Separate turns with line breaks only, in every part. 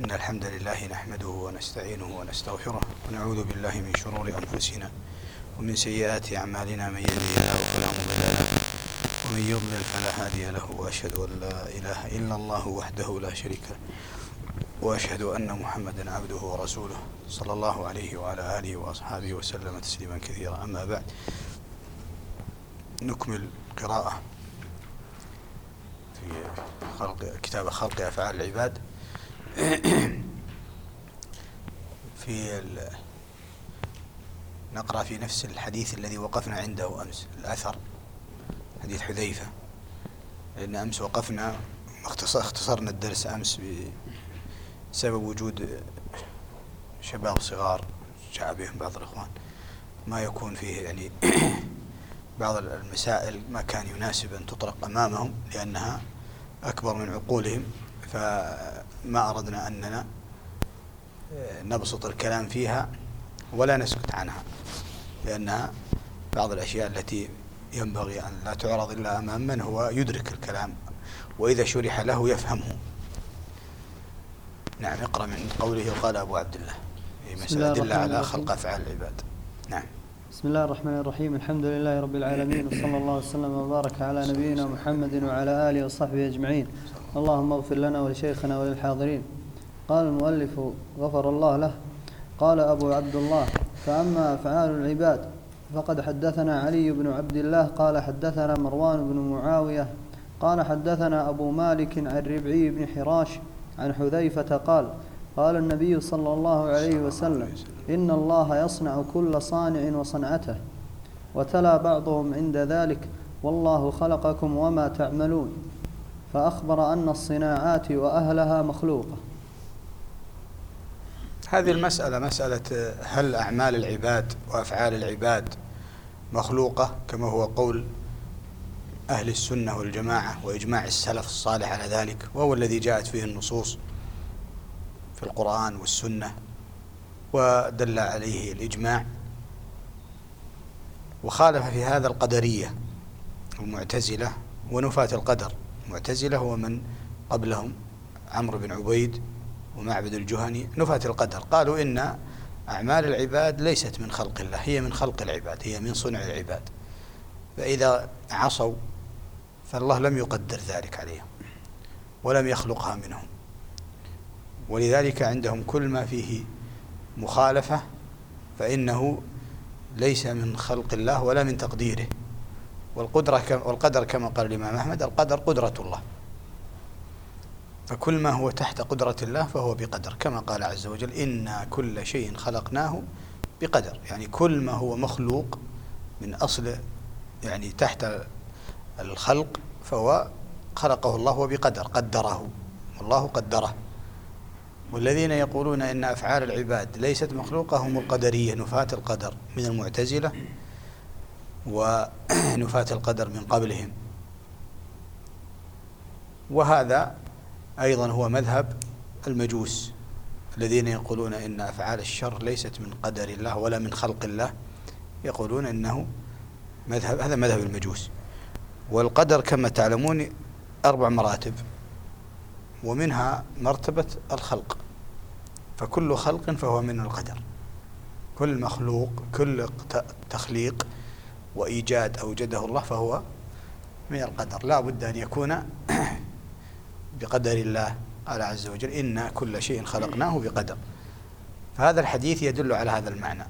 إن الحمد لله نحمده ونستعينه ونستغفره ونعوذ بالله من شرور أنفسنا ومن سيئات أعمالنا، من يهده الله فلا مضل له ومن يضلل فلا هادي له، وأشهد أن لا إله إلا الله وحده لا شريك له، وأشهد أن محمدا عبده ورسوله صلى الله عليه وعلى آله وأصحابه وسلم تسليما كثيرا. أما بعد، نكمل قراءة في كتاب خلق أفعال العباد. نقرأ في نفس الحديث الذي وقفنا عنده أمس، الأثر حديث حذيفة، لأن أمس وقفنا اختصرنا الدرس أمس بسبب وجود شباب صغار جاء بهم بعض الإخوان، ما يكون فيه يعني بعض المسائل ما كان يناسب أن تطرق أمامهم لأنها أكبر من عقولهم، فما أردنا أننا نبسط الكلام فيها ولا نسكت عنها، لأنها بعض الأشياء التي ينبغي أن لا تعرض إلا أمام من هو يدرك الكلام، وإذا شرح له يفهمه. نعم، اقرأ من قوله وقال أبو عبد الله مسألة دل على خلق أفعال العباد. نعم.
بسم الله الرحمن الرحيم، الحمد لله رب العالمين، وصلى الله وسلم وبارك على نبينا محمد وعلى آله وصحبه أجمعين. اللهم اغفر لنا ولشيخنا وللحاضرين. قال المؤلف غفر الله له: قال أبو عبد الله: فأما أفعال العباد فقد حدثنا علي بن عبد الله قال حدثنا مروان بن معاوية قال حدثنا أبو مالك عن ربعي بن حراش عن حذيفة قال: قال النبي صلى الله عليه وسلم: إن الله يصنع كل صانع وصنعته. وتلا بعضهم عند ذلك: والله خلقكم وما تعملون، فأخبر أن الصناعات وأهلها مخلوقة.
هذه المسألة مسألة هل أعمال العباد وأفعال العباد مخلوقة كما هو قول أهل السنة والجماعة وإجماع السلف الصالح على ذلك، وهو الذي جاءت فيه النصوص في القرآن والسنة ودل عليه الإجماع. وخالف في هذا القدرية والمعتزلة ونفاة القدر. المعتزلة هو من قبلهم عمرو بن عبيد ومعبد الجهني، نفاة القدر، قالوا إن أعمال العباد ليست من خلق الله، هي من خلق العباد، هي من صنع العباد، فإذا عصوا فالله لم يقدر ذلك عليهم ولم يخلقها منهم، ولذلك عندهم كل ما فيه مخالفة فإنه ليس من خلق الله ولا من تقديره. والقدر كما قال الإمام أحمد: القدر قدرة الله، فكل ما هو تحت قدرة الله فهو بقدر، كما قال عز وجل: إنا كل شيء خلقناه بقدر. يعني كل ما هو مخلوق من أصل يعني تحت الخلق فهو خلقه الله وبقدر، قدره والله قدره. والذين يقولون إن أفعال العباد ليست مخلوقة هم القدرية، نفاة القدر من المعتزلة ونفاة القدر من قبلهم. وهذا أيضا هو مذهب المجوس الذين يقولون إن أفعال الشر ليست من قدر الله ولا من خلق الله، يقولون إنه هذا مذهب المجوس. والقدر كما تعلمون 4 مراتب، ومنها مرتبة الخلق، فكل خلق فهو من القدر. كل مخلوق، كل تخليق وإيجاد أوجده الله فهو من القدر، لا بد أن يكون بقدر الله. قال عز وجل: إنا كل شيء خلقناه بقدر. فهذا الحديث يدل على هذا المعنى.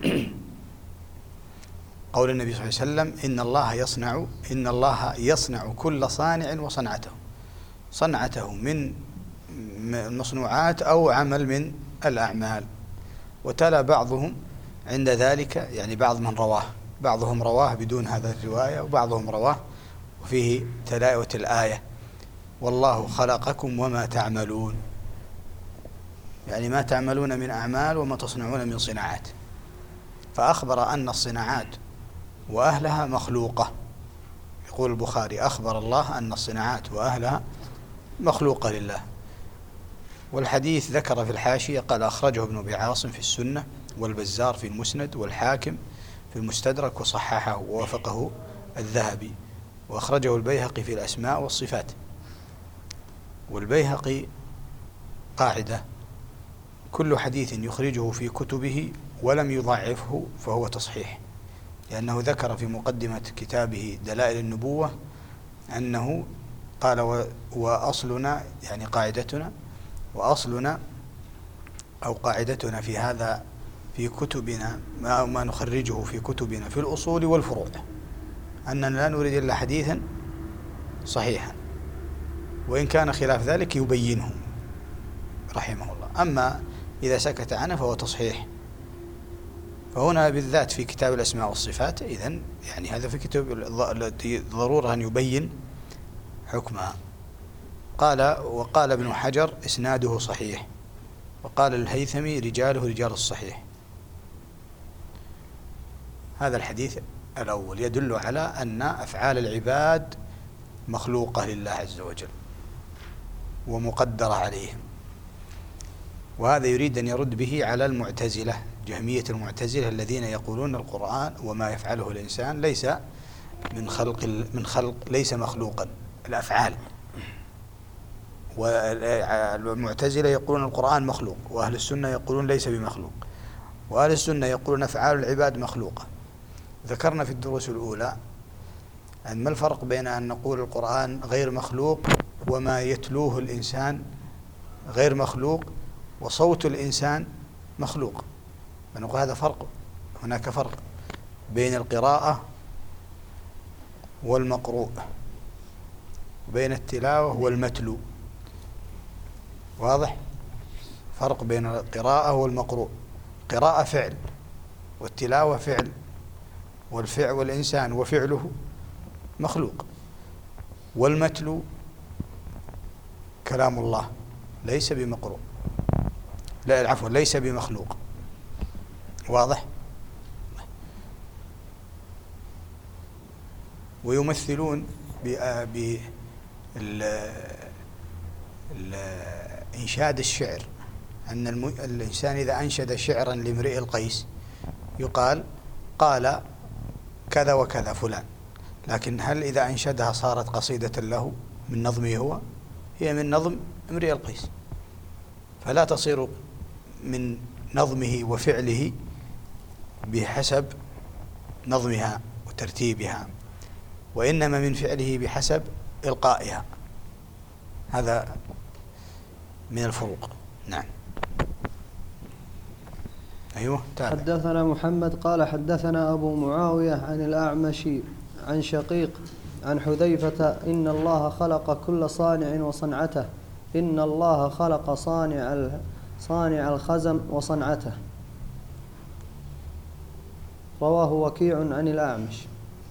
قول النبي صلى الله عليه وسلم: إن الله يصنع كل صانع وصنعته. صنعته من المصنوعات أو عمل من الأعمال. وتلا بعضهم عند ذلك، يعني بعض من رواه، بعضهم رواه بدون هذا الرواية وبعضهم رواه وفيه تلاوة الآية: والله خلقكم وما تعملون، يعني ما تعملون من أعمال وما تصنعون من صناعات. فأخبر أن الصناعات وأهلها مخلوقة. يقول البخاري: أخبر الله أن الصناعات وأهلها مخلوقة لله. والحديث ذكر في الحاشية قال: أخرجه ابن أبي عاصم في السنة، والبزار في المسند، والحاكم في المستدرك، وصححه ووافقه الذهبي، وأخرجه البيهقي في الأسماء والصفات. والبيهقي قاعدة كل حديث يخرجه في كتبه ولم يضعفه فهو تصحيح، لأنه ذكر في مقدمة كتابه دلائل النبوة أنه قال وأصلنا يعني قاعدتنا وأصلنا أو قاعدتنا في هذا في كتبنا ما نخرجه في كتبنا في الأصول والفروع أننا لا نريد إلا حديثا صحيحا، وإن كان خلاف ذلك يبينه رحمه الله. أما إذا سكت عنه فهو تصحيح. فهنا بالذات في كتاب الأسماء والصفات إذن يعني هذا في كتاب التي ضرورة أن يبين حكمها. وقال ابن حجر إسناده صحيح، وقال الهيثمي رجاله رجال الصحيح. هذا الحديث الأول يدل على أن أفعال العباد مخلوقة لله عز وجل ومقدرة عليهم، وهذا يريد أن يرد به على المعتزلة، جهمية المعتزلة الذين يقولون القرآن وما يفعله الإنسان ليس من خلق ليس مخلوقا الأفعال، والمعتزلة يقولون القرآن مخلوق، وأهل السنة يقولون ليس بمخلوق، وأهل السنة يقولون أفعال العباد مخلوقة. ذكرنا في الدروس الأولى أن ما الفرق بين أن نقول القرآن غير مخلوق وما يتلوه الإنسان غير مخلوق وصوت الإنسان مخلوق. فنقول هذا فرق، هناك فرق بين القراءة والمقروء، وبين التلاوة والمتلو. واضح؟ فرق بين القراءة والمقروء. قراءة فعل والتلاوة فعل، والفعل والإنسان وفعله مخلوق، والمتلو كلام الله ليس بمقروء، لا عفوا ليس بمخلوق. واضح؟ ويمثلون إنشاد الشعر، أن الإنسان إذا أنشد شعرا لامرئ القيس يقال قال كذا وكذا فلان، لكن هل إذا أنشدها صارت قصيدة له من نظمه هو؟ هي من نظم امرئ القيس، فلا تصير من نظمه وفعله بحسب نظمها وترتيبها، وإنما من فعله بحسب إلقائها. هذا من الفروق. نعم. أيوه تابع.
حدثنا محمد قال حدثنا أبو معاوية عن الأعمش عن شقيق عن حذيفة إن الله خلق كل صانع وصنعته، إن الله خلق صانع الخزم وصنعته. رواه وكيع عن الأعمش.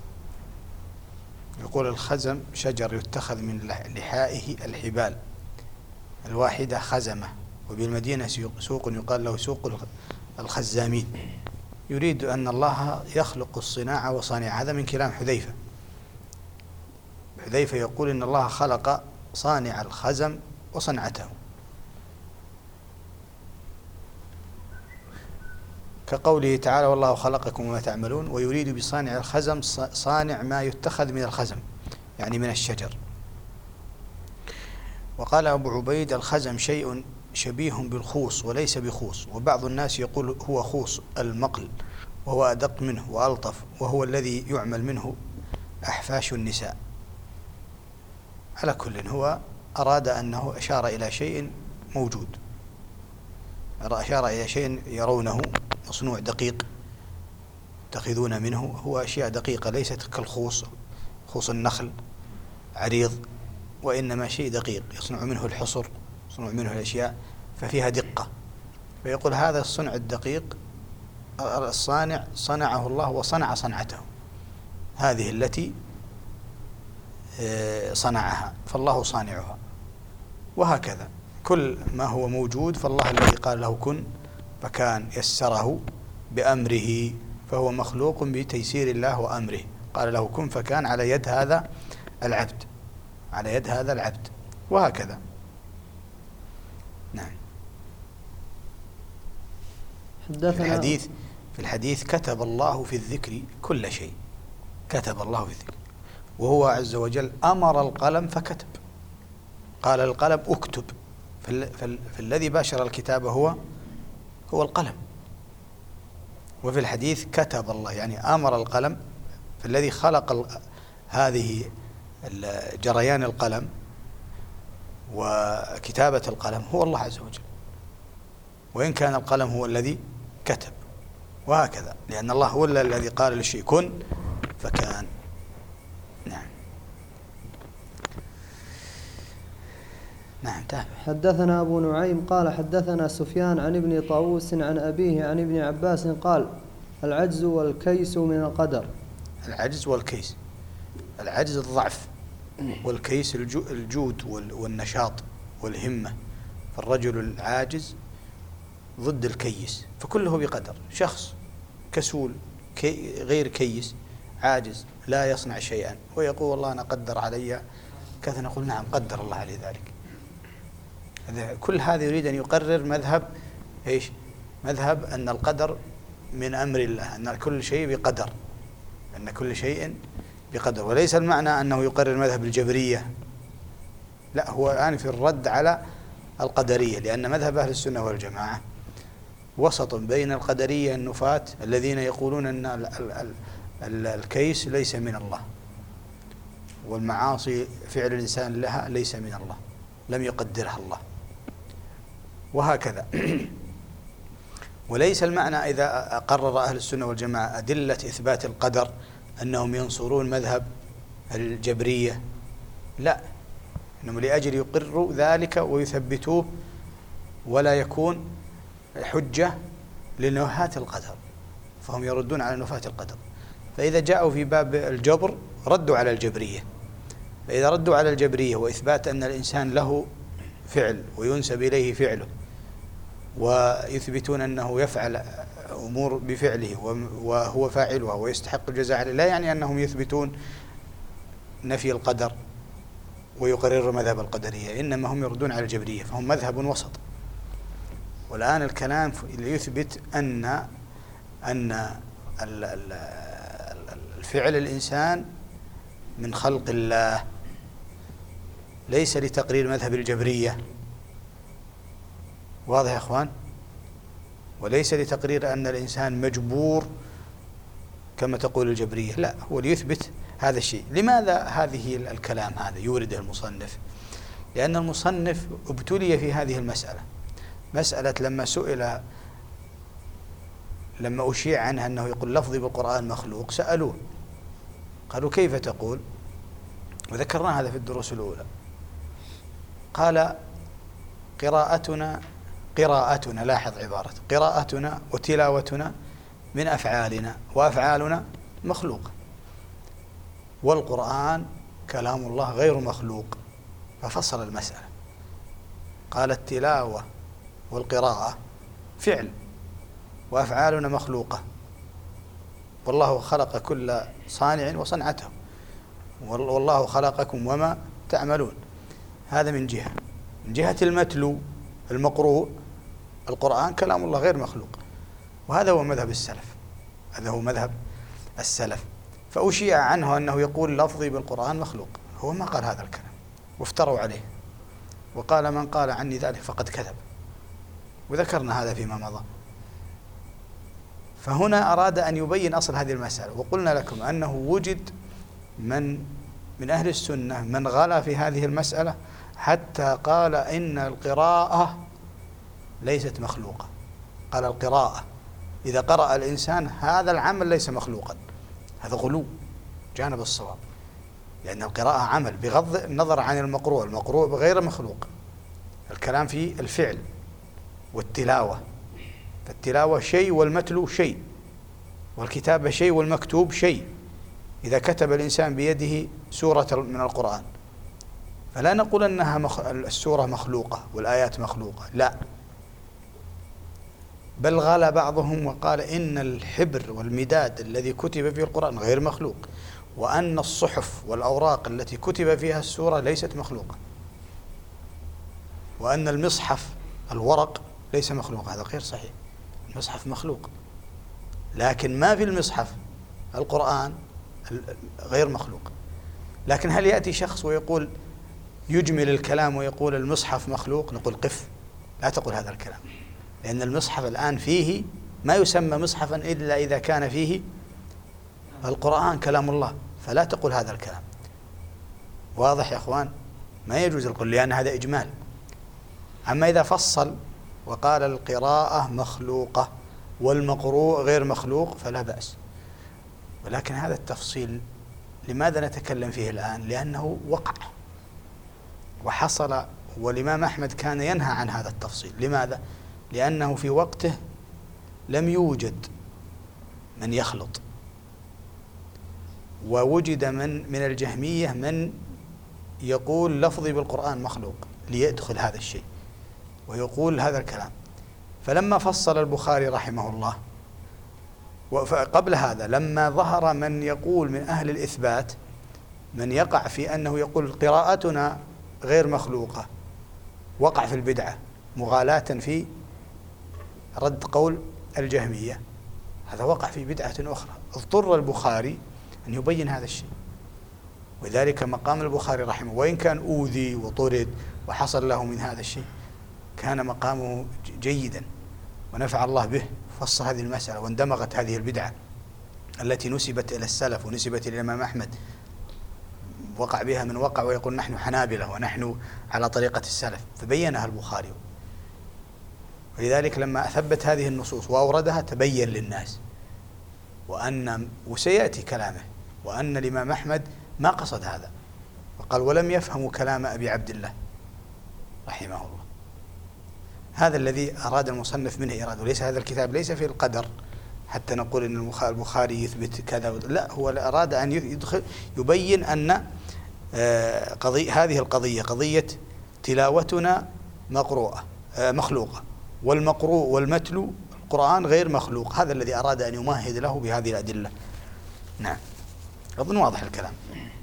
يقول الخزم شجر يتخذ من لحائه الحبال الواحدة خزمة، وبالمدينة سوق يقال له سوق الخزامين. يريد أن الله يخلق الصناعة وصانع. هذا من كلام حذيفة. حذيفة يقول إن الله خلق صانع الخزم وصنعته، كقوله تعالى والله خلقكم وما تعملون، ويريد بصانع الخزم صانع ما يتخذ من الخزم يعني من الشجر. وقال أبو عبيد الخزم شيء شبيه بالخوص وليس بخوص، وبعض الناس يقول هو خوص المقل وهو أدق منه وألطف، وهو الذي يعمل منه أحفاش النساء. على كل هو أراد أنه أشار إلى شيء موجود، أشار إلى شيء يرونه مصنوع دقيق يتخذون منه، هو أشياء دقيقة ليست كالخوص، خوص النخل عريض، وإنما شيء دقيق يصنع منه الحصر، يصنع منه الأشياء ففيها دقة. فيقول هذا الصنع الدقيق الصانع صنعه الله وصنع صنعته، هذه التي صنعها فالله صانعها. وهكذا كل ما هو موجود فالله الذي قال له كن فكان، يسره بأمره، فهو مخلوق بتيسير الله وأمره. قال له كن فكان على يد هذا العبد، على يد هذا العبد، وهكذا. نعم. في الحديث كتب الله في الذكر كل شيء، كتب الله في الذكر، وهو عز وجل أمر القلم فكتب، قال القلم اكتب، فالذي باشر الكتابة هو هو القلم. وفي الحديث كتب الله، يعني أمر القلم، فالذي خلق هذه جريان القلم وكتابة القلم هو الله عز وجل، وإن كان القلم هو الذي كتب، وهكذا، لأن الله هو الذي قال للشيء كن فكان. نعم. نعم. تابع.
حدثنا أبو نعيم قال حدثنا سفيان عن ابن طاووس عن أبيه عن ابن عباس قال العجز والكيس من القدر.
العجز والكيس، العجز الضعف، والكيس الجود والنشاط والهمة، فالرجل العاجز ضد الكيس، فكله بقدر. شخص كسول غير كيس عاجز لا يصنع شيئا ويقول والله أنا قدر علي كذا، نقول نعم قدر الله عليه ذلك. كل هذا يريد أن يقرر مذهب إيش؟ مذهب أن القدر من أمر الله، أن كل شيء بقدر، أن كل شيء بقدر، وليس المعنى أنه يقرر مذهب الجبرية، لا، هو الآن في الرد على القدرية، لأن مذهب أهل السنة والجماعة وسط بين القدرية النفاة الذين يقولون أن الكيس ليس من الله، والمعاصي فعل الإنسان لها ليس من الله، لم يقدرها الله، وهكذا. وليس المعنى إذا قرر أهل السنة والجماعة أدلة إثبات القدر أنهم ينصرون مذهب الجبرية، لا، إنهم لأجل يقروا ذلك ويثبتوه ولا يكون حجة لنفاة القدر، فهم يردون على نفاة القدر. فإذا جاءوا في باب الجبر ردوا على الجبرية، فإذا ردوا على الجبرية وإثبات أن الإنسان له فعل وينسب إليه فعله، ويثبتون أنه يفعل أمور بفعله وهو فاعلها ويستحق الجزاء عليه، لا يعني أنهم يثبتون نفي القدر ويقرر مذهب القدرية، إنما هم يردون على الجبرية، فهم مذهب وسط. والآن الكلام يثبت أن الفعل الإنسان من خلق الله، ليس لتقرير مذهب الجبرية، واضح يا أخوان؟ وليس لتقرير أن الإنسان مجبور كما تقول الجبرية، لا، هو ليثبت هذا الشيء. لماذا هذه الكلام هذا يورده المصنف؟ لأن المصنف ابتلي في هذه مسألة لما أشيع عنها أنه يقول لفظي بالقرآن مخلوق، سألوه قالوا كيف تقول؟ وذكرنا هذا في الدروس الأولى. قال قراءتنا، لاحظ عبارة قراءتنا وتلاوتنا من أفعالنا، وأفعالنا مخلوقة، والقرآن كلام الله غير مخلوق. ففصل المسألة، قال التلاوة والقراءة فعل، وأفعالنا مخلوقة، والله خلق كل صانع وصنعته، والله خلقكم وما تعملون. هذا من جهة المتلو المقروء، القرآن كلام الله غير مخلوق، وهذا هو مذهب السلف. فأشيع عنه أنه يقول لفظي بالقرآن مخلوق، هو ما قال هذا الكلام، وافتروا عليه، وقال من قال عني ذلك فقد كذب، وذكرنا هذا فيما مضى. فهنا أراد أن يبين أصل هذه المسألة، وقلنا لكم أنه وجد من أهل السنة من غلا في هذه المسألة حتى قال إن القراءة ليست مخلوقة. قال القراءة إذا قرأ الإنسان هذا العمل ليس مخلوقا، هذا غلو جانب الصواب، لأن القراءة عمل بغض النظر عن المقروء غير مخلوق. الكلام في الفعل والتلاوة، فالتلاوة شيء والمتلو شيء، والكتابة شيء والمكتوب شيء. إذا كتب الإنسان بيده سورة من القرآن فلا نقول أنها السورة مخلوقة والآيات مخلوقة، لا، بل غلا بعضهم وقال إن الحبر والمداد الذي كتب فيه القرآن غير مخلوق، وأن الصحف والأوراق التي كتب فيها السورة ليست مخلوقة، وأن المصحف الورق ليس مخلوق. هذا غير صحيح، المصحف مخلوق، لكن ما في المصحف القرآن غير مخلوق. لكن هل يأتي شخص ويقول يجمل الكلام ويقول المصحف مخلوق؟ نقول قف، لا تقول هذا الكلام، لأن المصحف الآن فيه ما يسمى مصحفا إلا إذا كان فيه القرآن كلام الله، فلا تقول هذا الكلام. واضح يا أخوان؟ ما يجوز القول، لأن هذا إجمال. أما إذا فصل وقال القراءة مخلوقة والمقروء غير مخلوق فلا بأس. ولكن هذا التفصيل لماذا نتكلم فيه الآن؟ لأنه وقع وحصل، والإمام أحمد كان ينهى عن هذا التفصيل. لماذا؟ لأنه في وقته لم يوجد من يخلط، ووجد من الجهمية من يقول لفظي بالقرآن مخلوق ليدخل هذا الشيء ويقول هذا الكلام. فلما فصل البخاري رحمه الله، وقبل هذا لما ظهر من يقول من أهل الإثبات من يقع في أنه يقول قراءتنا غير مخلوقة، وقع في البدعة مغالاة في رد قول الجهمية، هذا وقع في بدعة أخرى. اضطر البخاري أن يبين هذا الشيء. وذلك مقام البخاري رحمه، وإن كان أوذي وطرد وحصل له من هذا الشيء، كان مقامه جيدا ونفع الله به، فصل هذه المسألة واندمغت هذه البدعة التي نسبت إلى السلف ونسبت إلى الإمام أحمد، وقع بها من وقع ويقول نحن حنابلة ونحن على طريقة السلف، فبينها البخاري. ولذلك لما أثبت هذه النصوص وأوردها تبين للناس وسيأتي كلامه، وأن الإمام أحمد ما قصد هذا، وقال ولم يفهموا كلام أبي عبد الله رحمه الله. هذا الذي أراد المصنف منه إرادة، وليس هذا الكتاب ليس في القدر حتى نقول أن البخاري يثبت كذا، لا، هو أراد أن يبين أن هذه القضية قضية تلاوتنا مخلوقة، والمقروء والمتلو القرآن غير مخلوق. هذا الذي أراد أن يمهد له بهذه الأدلة. نعم، أظن واضح الكلام.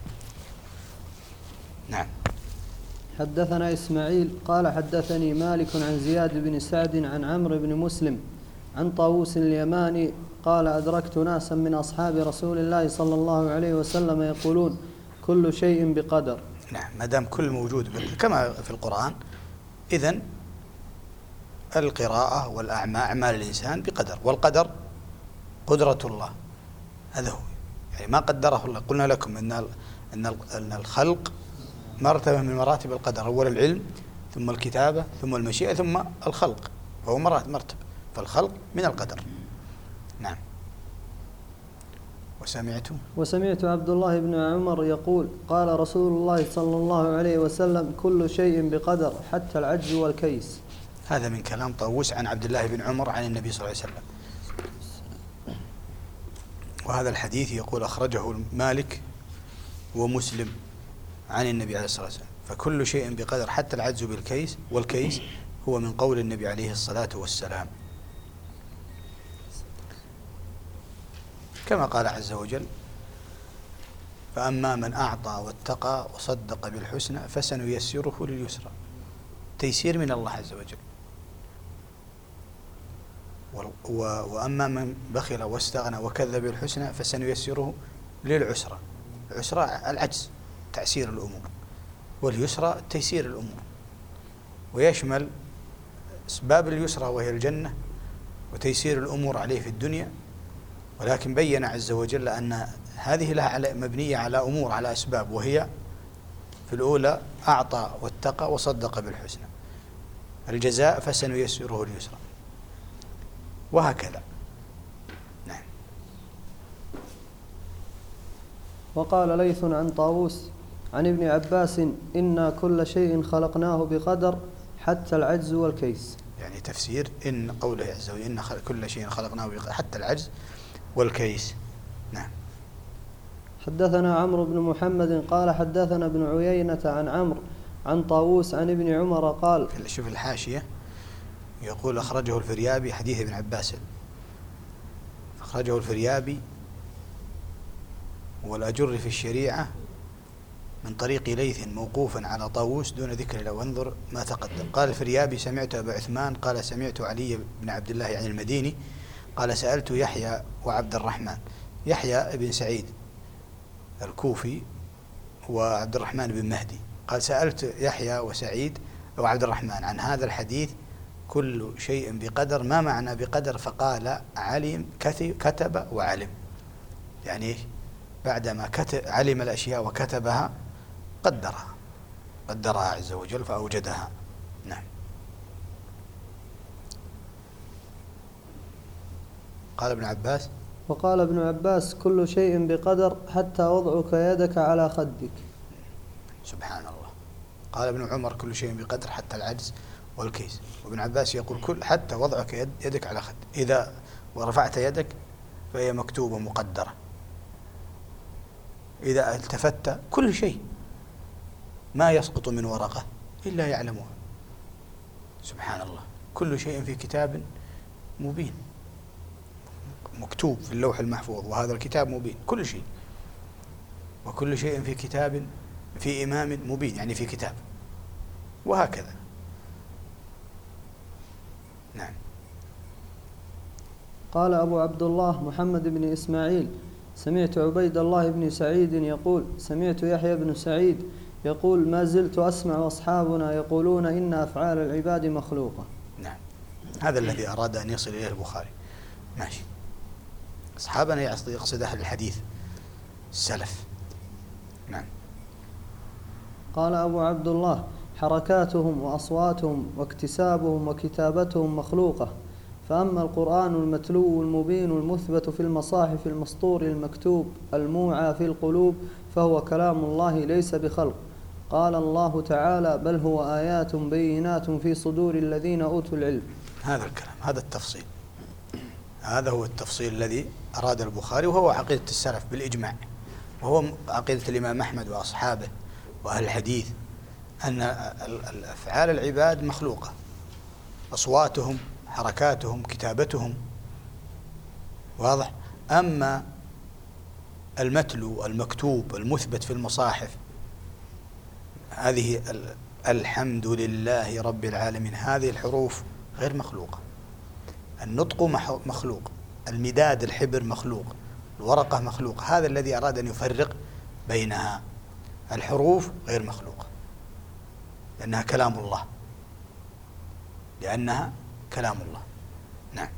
نعم.
حدثنا إسماعيل قال حدثني مالك عن زياد بن سعد عن عمرو بن مسلم عن طاووس اليماني قال أدركت ناسا من أصحاب رسول الله صلى الله عليه وسلم يقولون كل شيء بقدر.
نعم، ما دام كل موجود كما في القرآن، إذن القراءة والأعمال الإنسان بقدر، والقدر قدرة الله، هذا هو، يعني ما قدره الله. قلنا لكم أن الخلق مرتبة من مراتب القدر، أول العلم ثم الكتابة ثم المشيئة ثم الخلق، فهو مرتب، فالخلق من القدر. نعم. وسمعت
عبد الله بن عمر يقول قال رسول الله صلى الله عليه وسلم كل شيء بقدر حتى العجز والكيس.
هذا من كلام طاووس عن عبد الله بن عمر عن النبي صلى الله عليه وسلم. وهذا الحديث يقول أخرجه مالك ومسلم عن النبي عليه الصلاة والسلام، فكل شيء بقدر حتى العجز بالكيس، والكيس هو من قول النبي عليه الصلاة والسلام، كما قال عز وجل فأما من أعطى واتقى وصدق بالحسنى فسنيسره لليسرى، تيسير من الله عز وجل. وأما من بخل واستغنى وكذب بالحسنى فسنيسره للعسرى. العسرى العجز، تعسير الأمور، واليسرى تيسير الأمور، ويشمل أسباب اليسرى وهي الجنة وتيسير الأمور عليه في الدنيا. ولكن بين عز وجل أن هذه لها مبنية على أمور، على أسباب، وهي في الأولى أعطى واتقى وصدق بالحسنى، الجزاء فسنيسره اليسرى، وهكذا. نعم.
وقال ليث عن طاووس عن ابن عباس إنا كل شيء خلقناه بقدر حتى العجز والكيس،
يعني تفسير إن قوله عز وجل إن كل شيء خلقناه بقدر حتى العجز والكيس. نعم.
حدثنا عمرو بن محمد قال حدثنا ابن عيينة عن عمرو عن طاووس عن ابن عمر قال،
شوف الحاشية يقول أخرجه الفريابي حديث ابن عباس، أخرجه الفريابي والأجر في الشريعة من طريق ليث موقوفا على طاووس دون ذكر له، وانظر ما تقدم. قال الفريابي سمعت أبا عثمان قال سمعت علي بن عبد الله يعني المديني قال سألت يحيى وعبد الرحمن، يحيى بن سعيد الكوفي وعبد الرحمن بن مهدي، قال سألت يحيى وسعيد وعبد الرحمن عن هذا الحديث كل شيء بقدر. ما معنى بقدر؟ فقال علم، كتب وعلم. يعني إيش؟ بعدما علم الأشياء وكتبها قدرها عز وجل فأوجدها. نعم. قال ابن عباس:
وقال ابن عباس: كل شيء بقدر حتى وضعك يدك على خدك.
سبحان الله. قال ابن عمر: كل شيء بقدر حتى العجز والكيس. وابن عباس يقول حتى وضعك يدك على خد، إذا ورفعت يدك فهي مكتوبة مقدرة. إذا التفت كل شيء ما يسقط من ورقة إلا يعلمها. سبحان الله. كل شيء في كتاب مبين، مكتوب في اللوح المحفوظ، وهذا الكتاب مبين كل شيء. وكل شيء في كتاب، في إمام مبين، يعني في كتاب، وهكذا. نعم.
قال أبو عبد الله محمد بن إسماعيل: سمعت عبيد الله بن سعيد يقول: سمعت يحيى بن سعيد يقول: ما زلت أسمع أصحابنا يقولون إن أفعال العباد مخلوقة.
نعم، هذا الذي أراد أن يصل إليه البخاري. ماشي. أصحابنا يقصد أهل الحديث السلف. نعم.
قال أبو عبد الله: حركاتهم وأصواتهم واكتسابهم وكتابتهم مخلوقة، فأما القرآن المتلو المبين المثبت في المصاحف المسطور المكتوب الموعى في القلوب فهو كلام الله ليس بخلق. قال الله تعالى: بل هو آيات بينات في صدور الذين أوتوا العلم.
هذا الكلام، هذا التفصيل، هذا هو التفصيل الذي أراد البخاري، وهو عقيدة السلف بالإجماع، وهو عقيدة الإمام أحمد وأصحابه وأهل الحديث، أن أفعال العباد مخلوقة، أصواتهم، حركاتهم، كتابتهم، واضح. أما المتلو المكتوب المثبت في المصاحف، هذه الحمد لله رب العالمين، هذه الحروف غير مخلوقة. النطق مخلوق، المداد الحبر مخلوق، الورقة مخلوق. هذا الذي أراد أن يفرق بينها. الحروف غير مخلوقة لأنها كلام الله، لأنها كلام الله. نعم.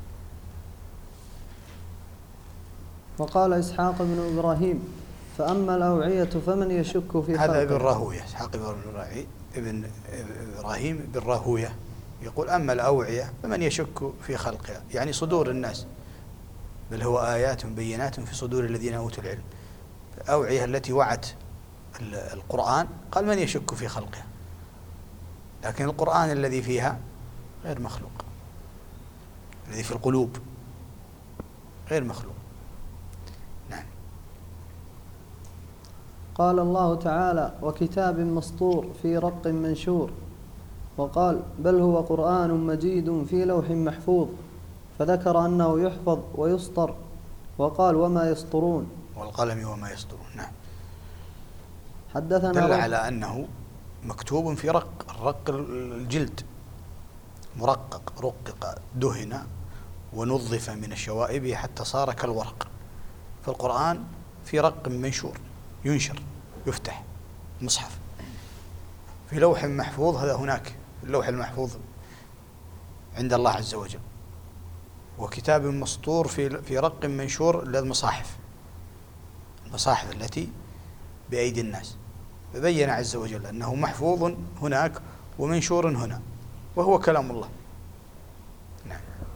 وقال إسحاق بن إبراهيم: فأما الأوعية فمن يشك في خلقه.
هذا ابن راهوية، إسحاق ابن إبراهيم بن راهوية يقول: أما الأوعية فمن يشك في خلقها، يعني صدور الناس، بل هو آيات بينات في صدور الذين أوتوا العلم. الأوعية التي وعت القرآن قال: من يشك في خلقها، لكن القرآن الذي فيها غير مخلوق، الذي في القلوب غير مخلوق. نعم.
قال الله تعالى: وكتاب مسطور في رق منشور. وقال: بل هو قرآن مجيد في لوح محفوظ. فذكر أنه يحفظ ويسطر. وقال: وما يسطرون،
والقلم وما يسطرون. نعم.
حدثنا
دل على أنه مكتوب في الرق الجلد، مرقق، رقق، دهن ونظف من الشوائب حتى صار كالورق. فالقرآن في رق منشور، ينشر، يفتح مصحف. في لوح محفوظ، هذا هناك اللوح المحفوظ عند الله عز وجل. وكتاب مسطور في رق منشور للمصاحف، المصاحف التي بأيدي الناس. فبين عز وجل أنه محفوظ هناك ومنشور هنا، وهو كلام الله. نعم.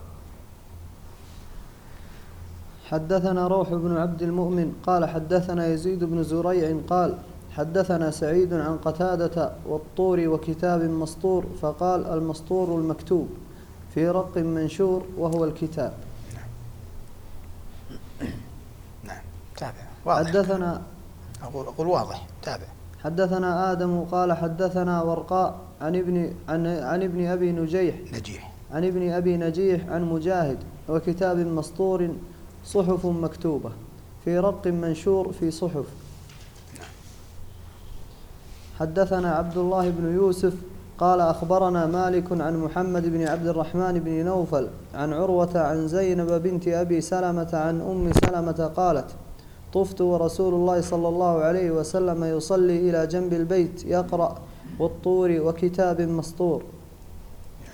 حدثنا روح بن عبد المؤمن قال: حدثنا يزيد بن زريع قال: حدثنا سعيد عن قتادة والطور وكتاب مسطور، فقال: المسطور المكتوب في رق منشور وهو الكتاب.
نعم. تابع. واضح.
حدثنا،
أقول واضح. تابع.
حدثنا آدم قال: حدثنا ورقاء عن ابن أبي نجيح عن ابن أبي نجيح عن مجاهد: وكتاب مسطور صحف مكتوبة في رق منشور في صحف. حدثنا عبد الله بن يوسف قال: أخبرنا مالك عن محمد بن عبد الرحمن بن نوفل عن عروة عن زينب بنت أبي سلمة عن أم سلمة قالت: طفت ورسول الله صلى الله عليه وسلم يصلي إلى جنب البيت يقرأ: والطور وكتاب مسطور.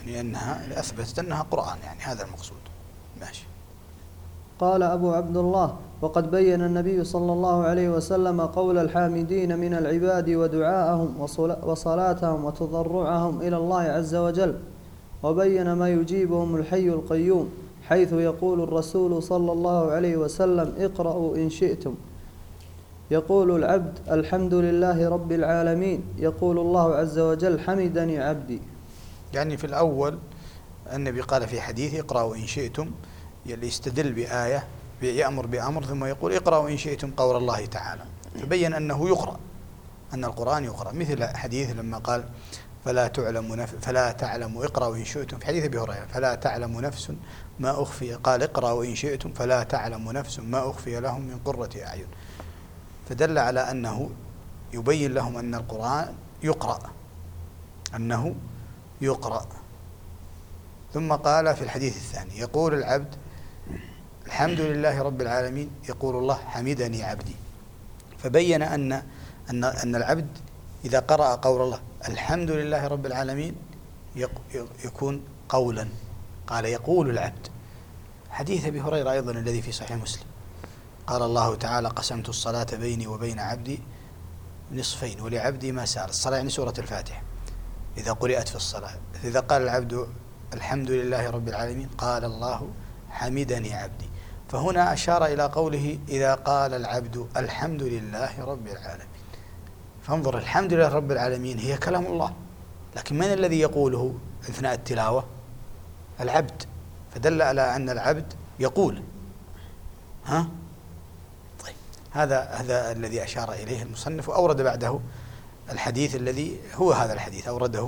يعني أنها أثبتت أنها قرآن، يعني هذا المقصود. ماشي.
قال أبو عبد الله: وقد بين النبي صلى الله عليه وسلم قول الحامدين من العباد ودعاءهم وصلاتهم وتضرعهم إلى الله عز وجل، وبين ما يجيبهم الحي القيوم، حيث يقول الرسول صلى الله عليه وسلم: اقرأوا إن شئتم. يقول العبد: الحمد لله رب العالمين. يقول الله عز وجل: حمدني عبدي.
يعني في الأول النبي قال في حديث: اقرأوا إن شئتم، يستدل بآية، يأمر بأمر، ثم يقول: اقرأوا إن شئتم قول الله تعالى، فبين أنه يقرأ، أن القرآن يقرأ، مثل حديث لما قال: فلا تعلم اقرأوا إن شئتم، في حديث أبي هريرة: فلا تعلم نفس ما أخفي، قال: اقرأوا إن شئتم فلا تعلم نفس ما أخفي لهم من قرة أعين. فدل على أنه يبين لهم أن القرآن يقرأ، أنه يقرأ. ثم قال في الحديث الثاني: يقول العبد: الحمد لله رب العالمين. يقول الله: حمدني عبدي. فبين أن العبد إذا قرأ قول الله الحمد لله رب العالمين يكون قولا. قال: يقول العبد. حديث أبي هريرة أيضا الذي في صحيح مسلم: قال الله تعالى: قسمت الصلاة بيني وبين عبدي نصفين ولعبدي ما سأل. الصلاة يعني سورة الفاتحة إذا قرأت في الصلاة. إذا قال العبد الحمد لله رب العالمين قال الله: حمدني عبدي. فهنا أشار إلى قوله: إذا قال العبد الحمد لله رب العالمين. فانظر، الحمد لله رب العالمين هي كلام الله، لكن من الذي يقوله أثناء التلاوة؟ العبد. فدل على أن العبد يقول. طيب، هذا الذي أشار إليه المصنف، وأورد بعده الحديث الذي هو هذا الحديث أورده.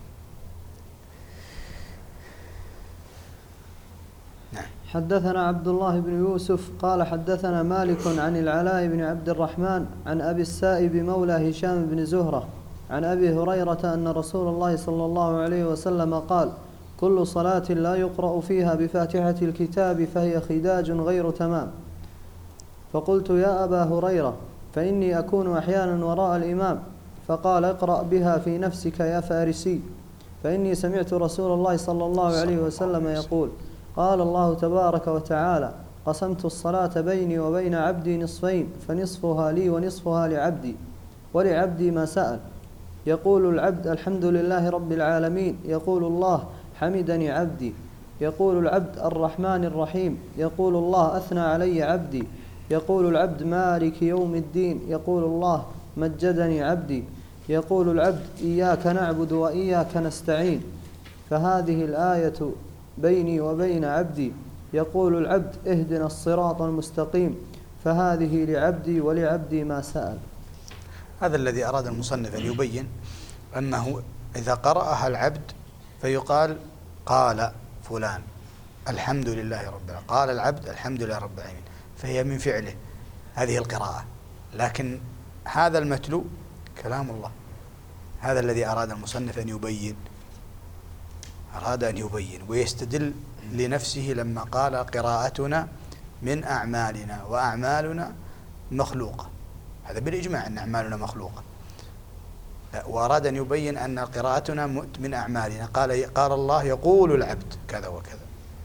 نعم.
حدثنا عبد الله بن يوسف قال: حدثنا مالك عن العلاء بن عبد الرحمن عن أبي السائب مولى هشام بن زهرة عن أبي هريرة أن رسول الله صلى الله عليه وسلم قال: كل صلاة لا يقرأ فيها بفاتحة الكتاب فهي خداج غير تمام. فقلت: يا أبا هريرة، فإني أكون أحيانا وراء الإمام. فقال: اقرأ بها في نفسك يا فارسي، فإني سمعت رسول الله صلى الله عليه وسلم يقول: قال الله تبارك وتعالى: قسمت الصلاة بيني وبين عبدي نصفين، فنصفها لي ونصفها لعبدي، ولعبدي ما سأل. يقول العبد: الحمد لله رب العالمين. يقول الله: حمدني عبدي. يقول العبد: الرحمن الرحيم. يقول الله: أثنى علي عبدي. يقول العبد: مالك يوم الدين. يقول الله: مجدني عبدي. يقول العبد: إياك نعبد وإياك نستعين. فهذه الآية بيني وبين عبدي. يقول العبد: اهدنا الصراط المستقيم. فهذه لعبدي ولعبدي ما سأل.
هذا الذي أراد المصنف أن يبين أنه إذا قرأها العبد فيقال: قال فلان الحمد لله رب العالمين، قال العبد الحمد لله رب العالمين، فهي من فعله هذه القراءة. لكن هذا المتلو كلام الله. هذا الذي أراد المصنف أن يبين، أراد أن يبين ويستدل لنفسه لما قال: قراءتنا من أعمالنا وأعمالنا مخلوقة. هذا بالإجماع أن أعمالنا مخلوقة، وأراد أن يبين أن قراءتنا من أعمالنا. قال الله: يقول العبد كذا وكذا.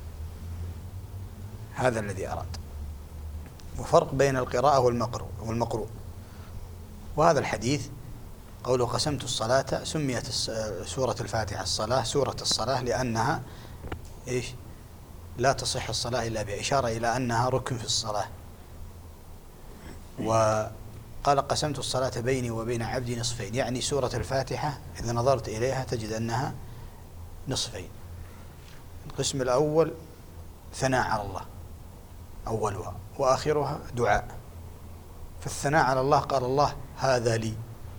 هذا الذي أراد. وفرق بين القراءة والمقروء. وهذا الحديث قوله: قسمت الصلاة، سميت سورة الفاتحة الصلاة سورة الصلاة لأنها لا تصح الصلاة إلا بها، إشارة إلى أنها ركن في الصلاة. وقال: قسمت الصلاة بيني وبين عبدي نصفين، يعني سورة الفاتحة إذا نظرت إليها تجد أنها نصفين. القسم الأول ثناء على الله أولها، وآخرها دعاء. فالثناء على الله قال الله: هذا لي.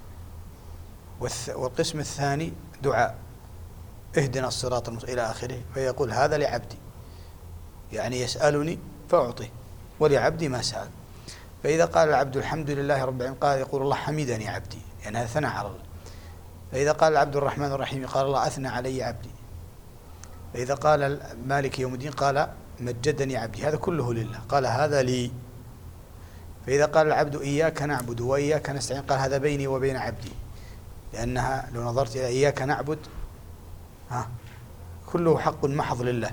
والقسم الثاني دعاء: اهدنا الصراط المستقيم إلى آخره، فيقول: هذا لعبدي، يعني يسألني فأعطيه، ولعبدي ما سأل. فإذا قال العبد الحمد لله رب العالمين يقول الله: حمدني عبدي، يعني هذا ثناء على الله. فإذا قال العبد الرحمن الرحيم قال الله: أثنى علي عبدي. فإذا قال مالك يوم الدين قال: مجدني عبدي، هذا كله لله، قال: هذا لي. فإذا قال العبد: إياك نعبد وإياك نستعين، قال: هذا بيني وبين عبدي، لأنها لو نظرت إلى إياك نعبد كله حق محض لله.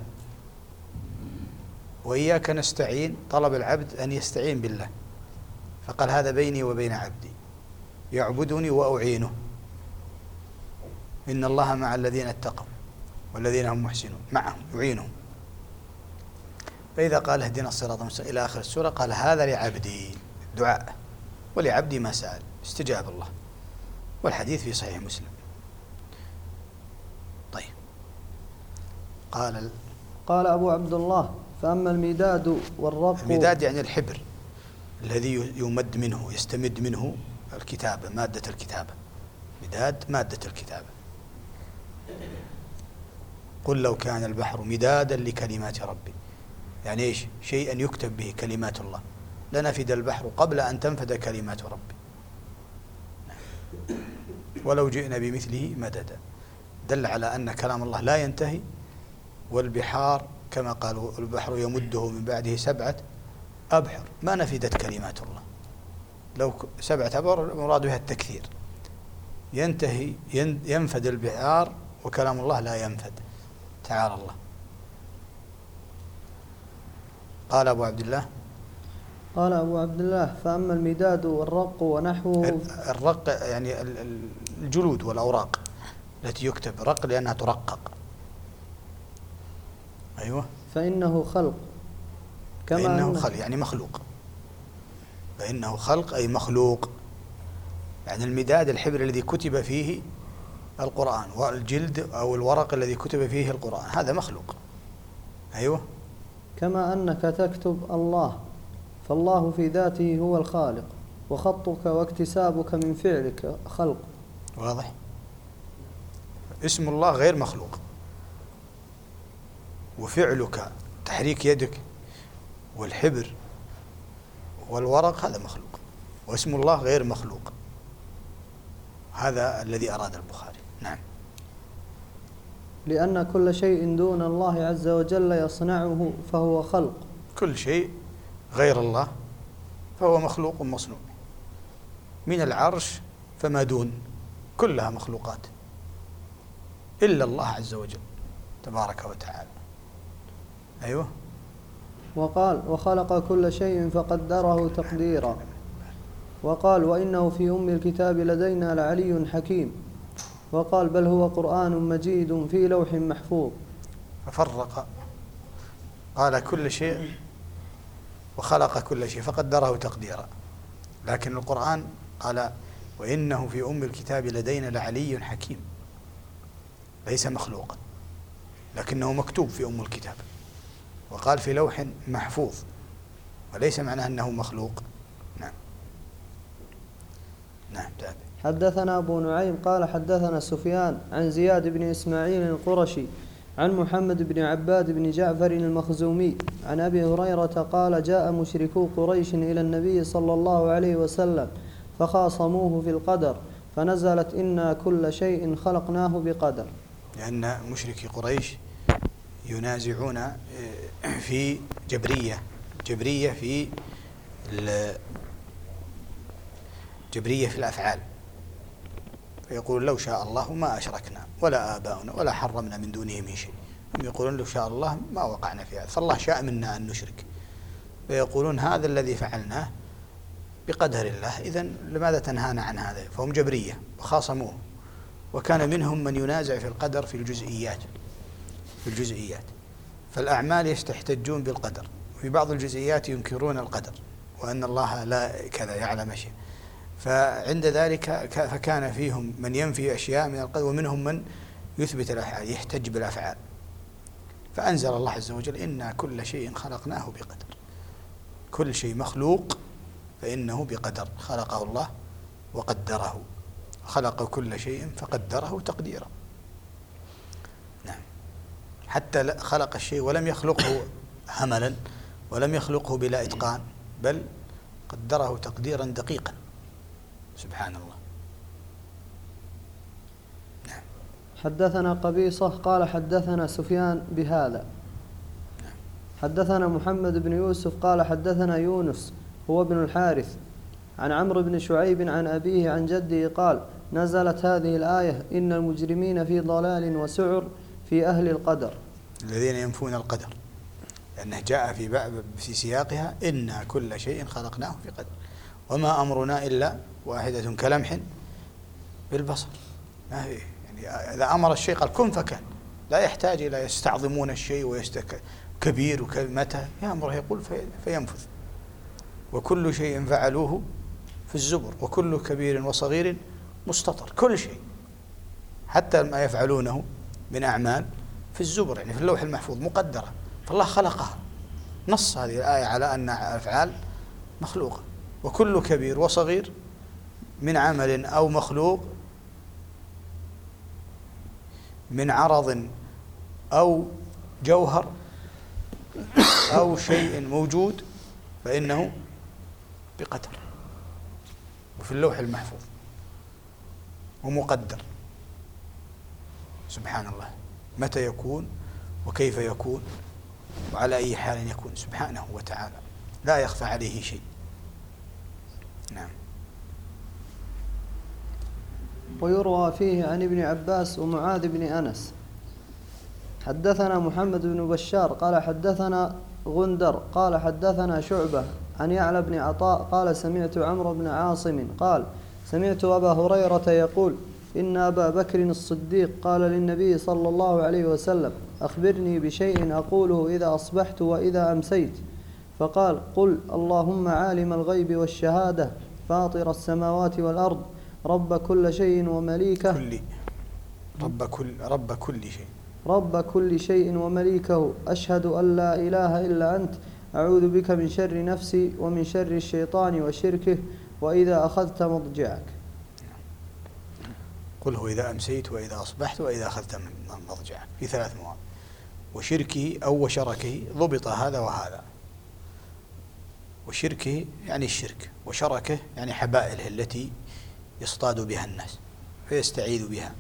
وإياك نستعين طلب العبد أن يستعين بالله، فقال هذا بيني وبين عبدي يعبدني وأعينه، إن الله مع الذين اتقوا والذين هم محسنون، معهم يعينهم. فإذا قال اهدنا الصراط المستقيم إلى آخر السورة قال هذا لعبدي دعاء، ولعبدي ما سأل، استجاب الله. والحديث في صحيح مسلم. طيب،
قال أبو عبد الله: فأما المداد والرق.
المداد يعني الحبر الذي يمد منه، يستمد منه الكتابة، مادة الكتابة. مداد مادة الكتابة. قل لو كان البحر مدادا لكلمات ربي، يعني إيش؟ شيئا يكتب به كلمات الله، لنفد البحر قبل أن تنفد كلمات ربي، ولو جئنا بمثله مددا. دل على أن كلام الله لا ينتهي، والبحار كما قالوا البحر يمده من بعده 7 أبحر، ما نفدت كلمات الله. لو 7 أبحر مراد بها التكثير، ينتهي ينفد البحار وكلام الله لا ينفد، تعالى الله. قال أبو عبد الله: فأما المداد والرق ونحوه. الرق يعني الجلود والأوراق التي يكتب، رق لأنها ترقق. أيوة.
فإنه خلق،
فإنه خلق يعني مخلوق. فإنه خلق أي مخلوق. يعني المداد الحبر الذي كتب فيه القرآن، والجلد أو الورق الذي كتب فيه القرآن، هذا مخلوق. أيوة.
كما أنك تكتب الله، فالله في ذاته هو الخالق، وخطك واكتسابك من فعلك خلق.
واضح. اسم الله غير مخلوق، وفعلك تحريك يدك والحبر والورق هذا مخلوق، واسم الله غير مخلوق. هذا الذي أراد البخاري. نعم.
لأن كل شيء دون الله عز وجل يصنعه فهو خلق.
كل شيء غير الله فهو مخلوق مصنوع، من العرش فما دون كلها مخلوقات إلا الله عز وجل تبارك وتعالى. أيوة.
وقال: وخلق كل شيء فقدره تقديرا. وقال: وإنه في أم الكتاب لدينا لعلي حكيم. وقال: بل هو قرآن مجيد في لوح محفوظ.
ففرق، قال كل شيء وخلق كل شيء فقدره تقديرا، لكن القرآن قال: وإنه في أم الكتاب لدينا لعلي حكيم، ليس مخلوقا لكنه مكتوب في أم الكتاب، وقال في لوح محفوظ، وليس معناه أنه مخلوق. نعم. نعم. تابع.
حدثنا أبو نعيم قال حدثنا سفيان عن زياد بن إسماعيل القرشي عن محمد بن عباد بن جعفر المخزومي عن أبي هريرة قال: جاء مشركو قريش إلى النبي صلى الله عليه وسلم فخاصموه في القدر، فنزلت: إنا كل شيء خلقناه بقدر.
لأن مشركي قريش ينازعون في جبرية في الأفعال، فيقول لو شاء الله ما أشركنا ولا آباؤنا ولا حرمنا من دونه من شيء. هم يقولون لو شاء الله ما وقعنا في هذا، فالله شاء منا أن نشرك، فيقولون هذا الذي فعلناه بقدر الله، إذن لماذا تنهانا عن هذا؟ فهم جبرية وخاصموه. وكان منهم من ينازع في القدر في الجزئيات، فالأعمال يحتجون بالقدر، وفي بعض الجزئيات ينكرون القدر وأن الله لا كذا يعلم شيء. فعند ذلك فكان فيهم من ينفي أشياء من القدر، ومنهم من يثبت الأفعال يحتج بالأفعال. فأنزل الله عز وجل: إنا كل شيء خلقناه بقدر. كل شيء مخلوق فإنه بقدر، خلقه الله وقدره، خلق كل شيء فقدره تقديرا. نعم. حتى خلق الشيء ولم يخلقه هملا، ولم يخلقه بلا إتقان، بل قدره تقديرا دقيقا، سبحان الله. نعم.
حدثنا قبيصة قال حدثنا سفيان بهذا.
نعم.
حدثنا محمد بن يوسف قال حدثنا يونس هو ابن الحارث عن عمرو بن شعيب عن أبيه عن جده قال: نزلت هذه الآية: إن المجرمين في ضلال وسعر في أهل القدر.
الذين ينفون القدر، لأنه جاء في سياقها إنا كل شيء خلقناه في قدر وما أمرنا إلا واحدة كلمح بالبصر. ما هي يعني إذا أمر الشيء قال كن فكان، لا يحتاج إلى يستعظمون الشيء كبير متى يأمره يقول فينفذ. وكل شيء فعلوه في الزبر وكل كبير وصغير مستطر. كل شيء حتى ما يفعلونه من أعمال في الزبر، يعني في اللوح المحفوظ مقدرة، فالله خلقها. نص هذه الآية على أن أفعال مخلوقة. وكل كبير وصغير من عمل أو مخلوق، من عرض أو جوهر أو شيء موجود، فإنه بقدر وفي اللوح المحفوظ ومقدر. سبحان الله، متى يكون وكيف يكون وعلى أي حال يكون سبحانه وتعالى، لا يخفى عليه شيء. نعم.
ويروى فيه عن ابن عباس ومعاذ بن أنس. حدثنا محمد بن بشار قال حدثنا غندر قال حدثنا شعبة عن يعلى بن عطاء قال سمعت عمرو بن عاصم قال سمعت أبا هريرة يقول إن أبا بكر الصديق قال للنبي صلى الله عليه وسلم أخبرني بشيء أقوله إذا أصبحت وإذا أمسيت، فقال قل اللهم عالم الغيب والشهادة فاطر السماوات والأرض رب كل شيء ومليكه رب كل شيء ومليكه أشهد أن لا إله إلا أنت أعوذ بك من شر نفسي ومن شر الشيطان وشركه وإذا أخذت مضجعك.
قله إذا أمسيت وإذا أصبحت وإذا أخذت مضجعك في 3 مواضع. وشركه أو وشركه ضبط هذا وهذا. وشركه يعني الشرك، وشركه يعني حبائله التي يصطاد بها الناس فيستعيذ بها.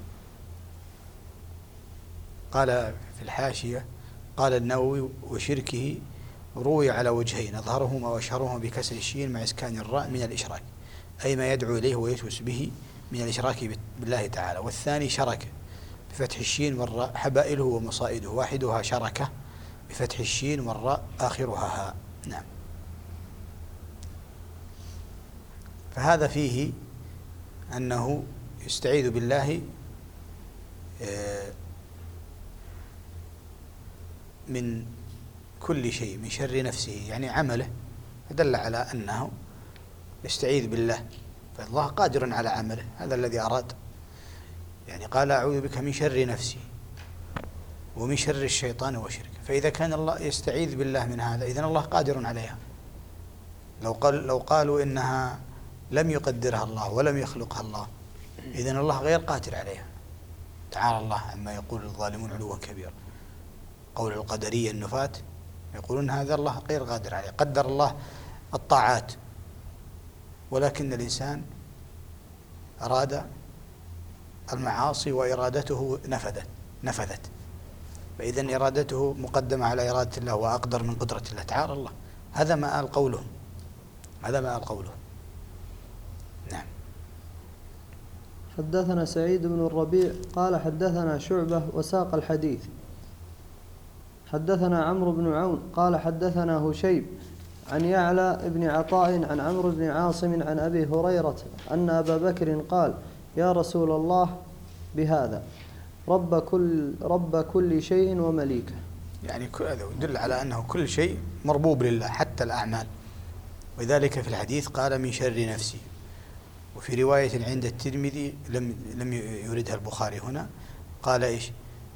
قال في الحاشية قال النووي وشركه روي على وجهين أظهرهما وأشهرهما بكسر الشين مع إسكان الراء من الإشراك، أي ما يدعو إليه ويتوس به من الإشراك بالله تعالى. والثاني شركه بفتح الشين والراء حبائله ومصائده، واحدها شركه بفتح الشين والراء آخرها هاء. نعم. فهذا فيه أنه يستعيذ بالله من كل شيء، من شر نفسه يعني عمله، فدل على أنه يستعيذ بالله، فالله قادر على عمله، هذا الذي أراد. يعني قال أعوذ بك من شر نفسي ومن شر الشيطان وشركه، فإذا كان الله يستعيذ بالله من هذا إذن الله قادر عليها. لو قالوا إنها لم يقدرها الله ولم يخلقها الله إذن الله غير قادر عليها. تعالى الله عما يقول الظالمون علوا كبيرا. قول القدرية النفاة يقولون هذا الله غير قادر عليه. قدر الله الطاعات ولكن الإنسان أراد المعاصي وإرادته نفذت، فإذن إرادته مقدمة على إرادة الله وأقدر من قدرة الله. تعالى الله، هذا ما قال قولهم، نعم.
حدثنا سعيد بن الربيع قال حدثنا شعبة وساق الحديث. حدثنا عمرو بن عون قال حدثنا هشيم عن يعلى بن عطاء عن عمرو بن عاصم عن أبي هريرة أن أبا بكر قال يا رسول الله بهذا رب كل شيء ومليكه.
يعني هذا يدل على أنه كل شيء مربوب لله حتى الأعمال، وذلك في الحديث قال من شر نفسي. وفي رواية عند الترمذي لم يردها البخاري هنا قال إيش؟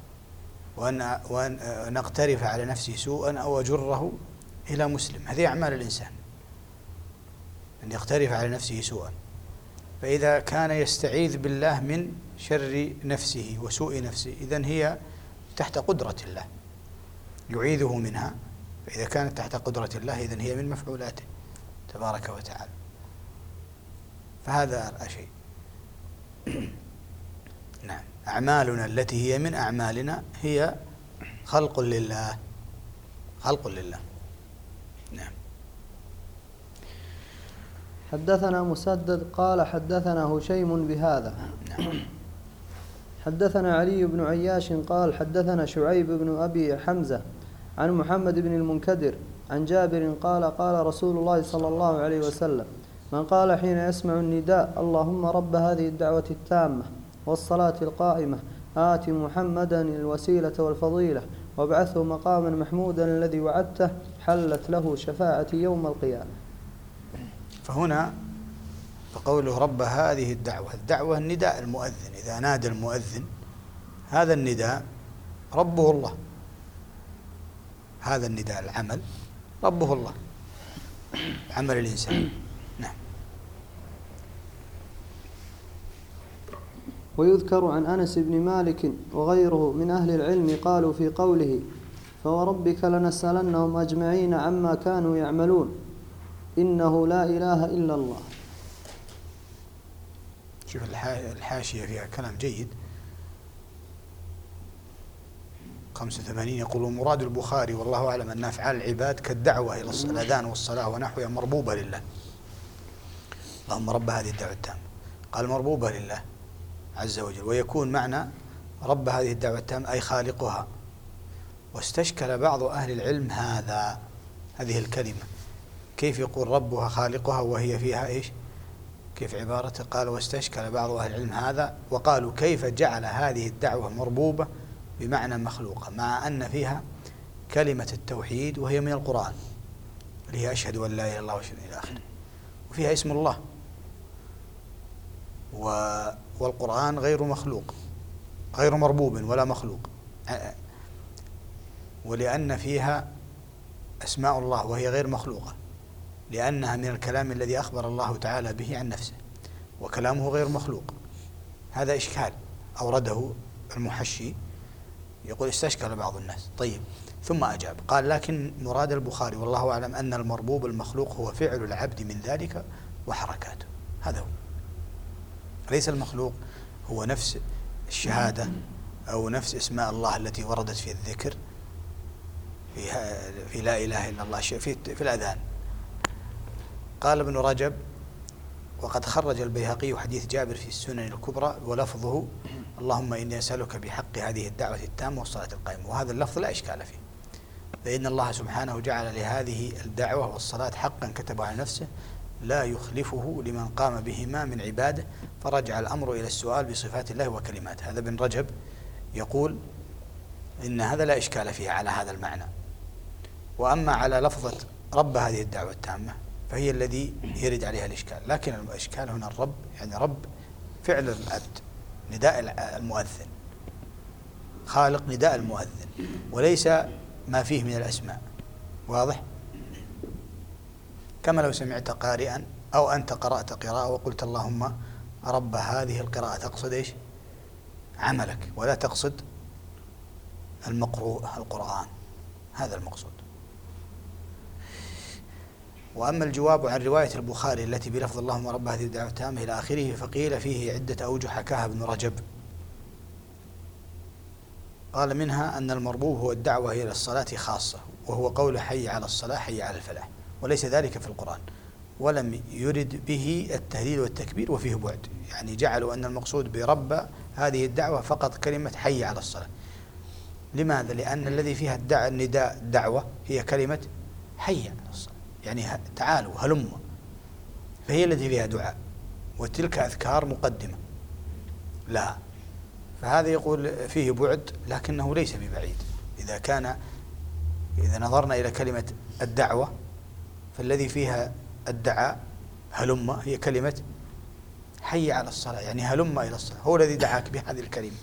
وأن أقترف على نفسي سوءا أو أجره إلى مسلم. هذه أعمال الإنسان، أن يقترف على نفسه سوءا. فإذا كان يستعيذ بالله من شر نفسه وسوء نفسه إذن هي تحت قدرة الله، يعيذه منها. فإذا كانت تحت قدرة الله إذن هي من مفعولاته تبارك وتعالى. فهذا شيء. نعم. أعمالنا التي هي من أعمالنا هي خلق لله. نعم.
حدثنا مسدد قال حدثنا هشيم بهذا.
نعم.
حدثنا علي بن عياش قال حدثنا شعيب بن أبي حمزة عن محمد بن المنكدر عن جابر قال قال رسول الله صلى الله عليه وسلم: من قال حين يسمع النداء: اللهم رب هذه الدعوة التامة والصلاة القائمة آت محمدا الوسيلة والفضيلة وابعثه مقاما محمودا الذي وعدته، حلت له شفاعتي يوم القيامة.
فهنا فقوله رب هذه الدعوة النداء المؤذن، إذا نادى المؤذن هذا النداء ربه الله، هذا النداء العمل ربه الله، عمل الإنسان. نعم.
ويذكر عن أنس بن مالك وغيره من أهل العلم قالوا في قوله: فوربك لنسألنهم أجمعين عما كانوا يعملون إنه لا إله إلا الله.
شوف الحاشية فيها كلام جيد. 85 يقول: ومراد البخاري والله أعلم أن أفعال العباد كالدعوة إلى الأذان والصلاة ونحوها مربوبة لله. اللهم رب هذه الدعوة التامة، قال مربوبة لله عز وجل، ويكون معنى رب هذه الدعوة التامة أي خالقها. واستشكل بعض أهل العلم هذه الكلمة، كيف يقول ربها خالقها وهي فيها إيش؟ كيف عبارته؟ قال: واستشكل بعض أهل العلم هذا وقالوا: كيف جعل هذه الدعوة مربوبة بمعنى مخلوقة مع أن فيها كلمة التوحيد وهي من القرآن اللي هي أشهد أن لا إله إلا الله وأشهد إلى آخره، وفيها اسم الله، والقرآن غير مخلوق، غير مربوب ولا مخلوق، ولأن فيها أسماء الله وهي غير مخلوقة، لأنها من الكلام الذي أخبر الله تعالى به عن نفسه، وكلامه غير مخلوق. هذا إشكال أورده المحشي، يقول استشكل بعض الناس. طيب، ثم أجاب قال: لكن مراد البخاري والله أعلم أن المربوب المخلوق هو فعل العبد من ذلك وحركاته، هذا هو، ليس المخلوق هو نفس الشهادة أو نفس اسماء الله التي وردت في الذكر في لا إله إلا الله في الأذان. قال ابن رجب: وقد خرج البيهقي حديث جابر في السنن الكبرى ولفظه: اللهم إني أسألك بحق هذه الدعوة التامة والصلاة القائمة. وهذا اللفظ لا إشكال فيه، فإن الله سبحانه جعل لهذه الدعوة والصلاة حقا كتب على نفسه لا يخلفه لمن قام بهما من عباده، فرجع الأمر إلى السؤال بصفات الله وكلماته. هذا ابن رجب يقول إن هذا لا إشكال فيه على هذا المعنى. وأما على لفظة رب هذه الدعوة التامة فهي الذي يرد عليها الإشكال، لكن الإشكال هنا الرب، يعني رب فعل العبد، نداء المؤذن، خالق نداء المؤذن، وليس ما فيه من الأسماء. واضح؟ كما لو سمعت قارئا أو أنت قرأت قراءة وقلت اللهم رب هذه القراءة، تقصد إيش؟ عملك، ولا تقصد المقروء القرآن، هذا المقصود. وأما الجواب عن رواية البخاري التي بلفظ اللهم رب هذه الدعوة التامة إلى آخره فقيل فيه عدة أوجه حكاها ابن رجب. قال: منها أن المربوب هو الدعوة إلى الصلاة خاصة، وهو قول حي على الصلاة حي على الفلاح، وليس ذلك في القرآن، ولم يرد به التهليل والتكبير، وفيه بعد، يعني جعلوا أن المقصود برب هذه الدعوة فقط كلمة حي على الصلاة. لماذا؟ لأن الذي فيها النداء دعوة هي كلمة حي على الصلاة، يعني تعالوا هلم، فهي التي فيها دعاء، وتلك أذكار مقدمة لا. فهذا يقول فيه بعد، لكنه ليس ببعيد. إذا نظرنا إلى كلمة الدعوة فالذي فيها الدعاء هلم هي كلمة حي على الصلاة، يعني هلم إلى الصلاة، هو الذي دعاك بهذه الكلمة.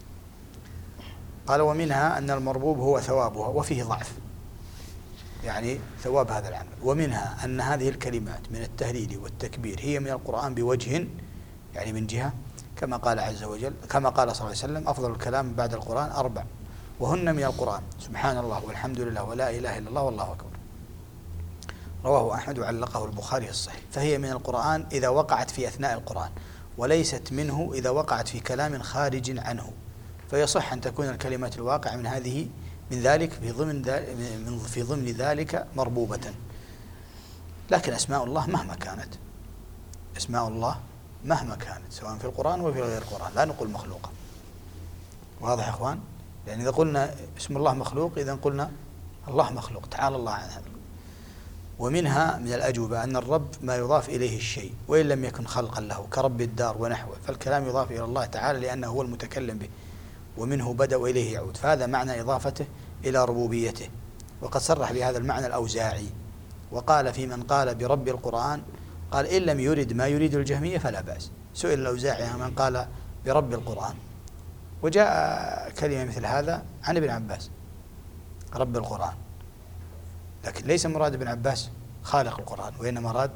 قال: ومنها أن المربوب هو ثوابها، وفيه ضعف، يعني ثواب هذا العمل. ومنها أن هذه الكلمات من التهليل والتكبير هي من القرآن بوجه، يعني من جهة، كما قال عز وجل، كما قال صلى الله عليه وسلم: أفضل الكلام بعد القرآن 4، وهن من القرآن سبحان الله والحمد لله ولا إله إلا الله والله أكبر. رواه أحمد وعلقه البخاري في الصحيح. فهي من القرآن إذا وقعت في أثناء القرآن، وليست منه إذا وقعت في كلام خارج عنه، فيصح أن تكون الكلمات الواقعة من ذلك في ضمن ذلك مربوبة. لكن أسماء الله مهما كانت، أسماء الله مهما كانت سواء في القرآن وفي غير القرآن، لا نقول مخلوقة. واضح يا إخوان؟ لأن إذا قلنا اسم الله مخلوق إذن قلنا الله مخلوق، تعالى الله عن هذا. ومنها من الأجوبة أن الرب ما يضاف إليه الشيء وإن لم يكن خلقا له، كرب الدار ونحوه، فالكلام يضاف إلى الله تعالى لأنه هو المتكلم به ومنه بدأ وإليه يعود، فهذا معنى إضافته إلى ربوبيته. وقد صرح بهذا المعنى الأوزاعي، وقال في من قال برب القرآن قال إن لم يرد ما يريد الجهمية فلا بأس. سئل الأوزاعي من قال برب القرآن، وجاء كلمة مثل هذا عن ابن عباس رب القرآن، لكن ليس مراد ابن عباس خالق القرآن، وإنما مراد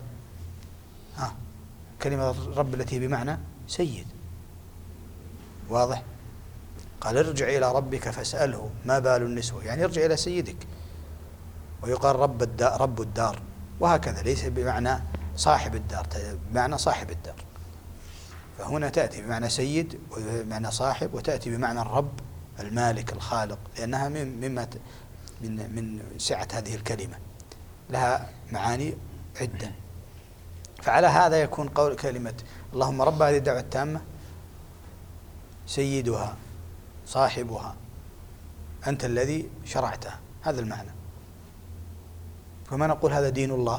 كلمة رب التي بمعنى سيد. واضح؟ قال ارجع إلى ربك فاسأله ما بال النسوة، يعني ارجع إلى سيدك. ويقال رب الدار، وهكذا، ليس بمعنى صاحب الدار، بمعنى صاحب الدار. فهنا تأتي بمعنى سيد وبمعنى صاحب، وتأتي بمعنى الرب المالك الخالق، لأنها من سعة هذه الكلمة، لها معاني عدة. فعلى هذا يكون قول كلمة اللهم رب هذه الدعوة التامة سيدها صاحبها أنت الذي شرعتها، هذا المعنى. فما نقول هذا دين الله،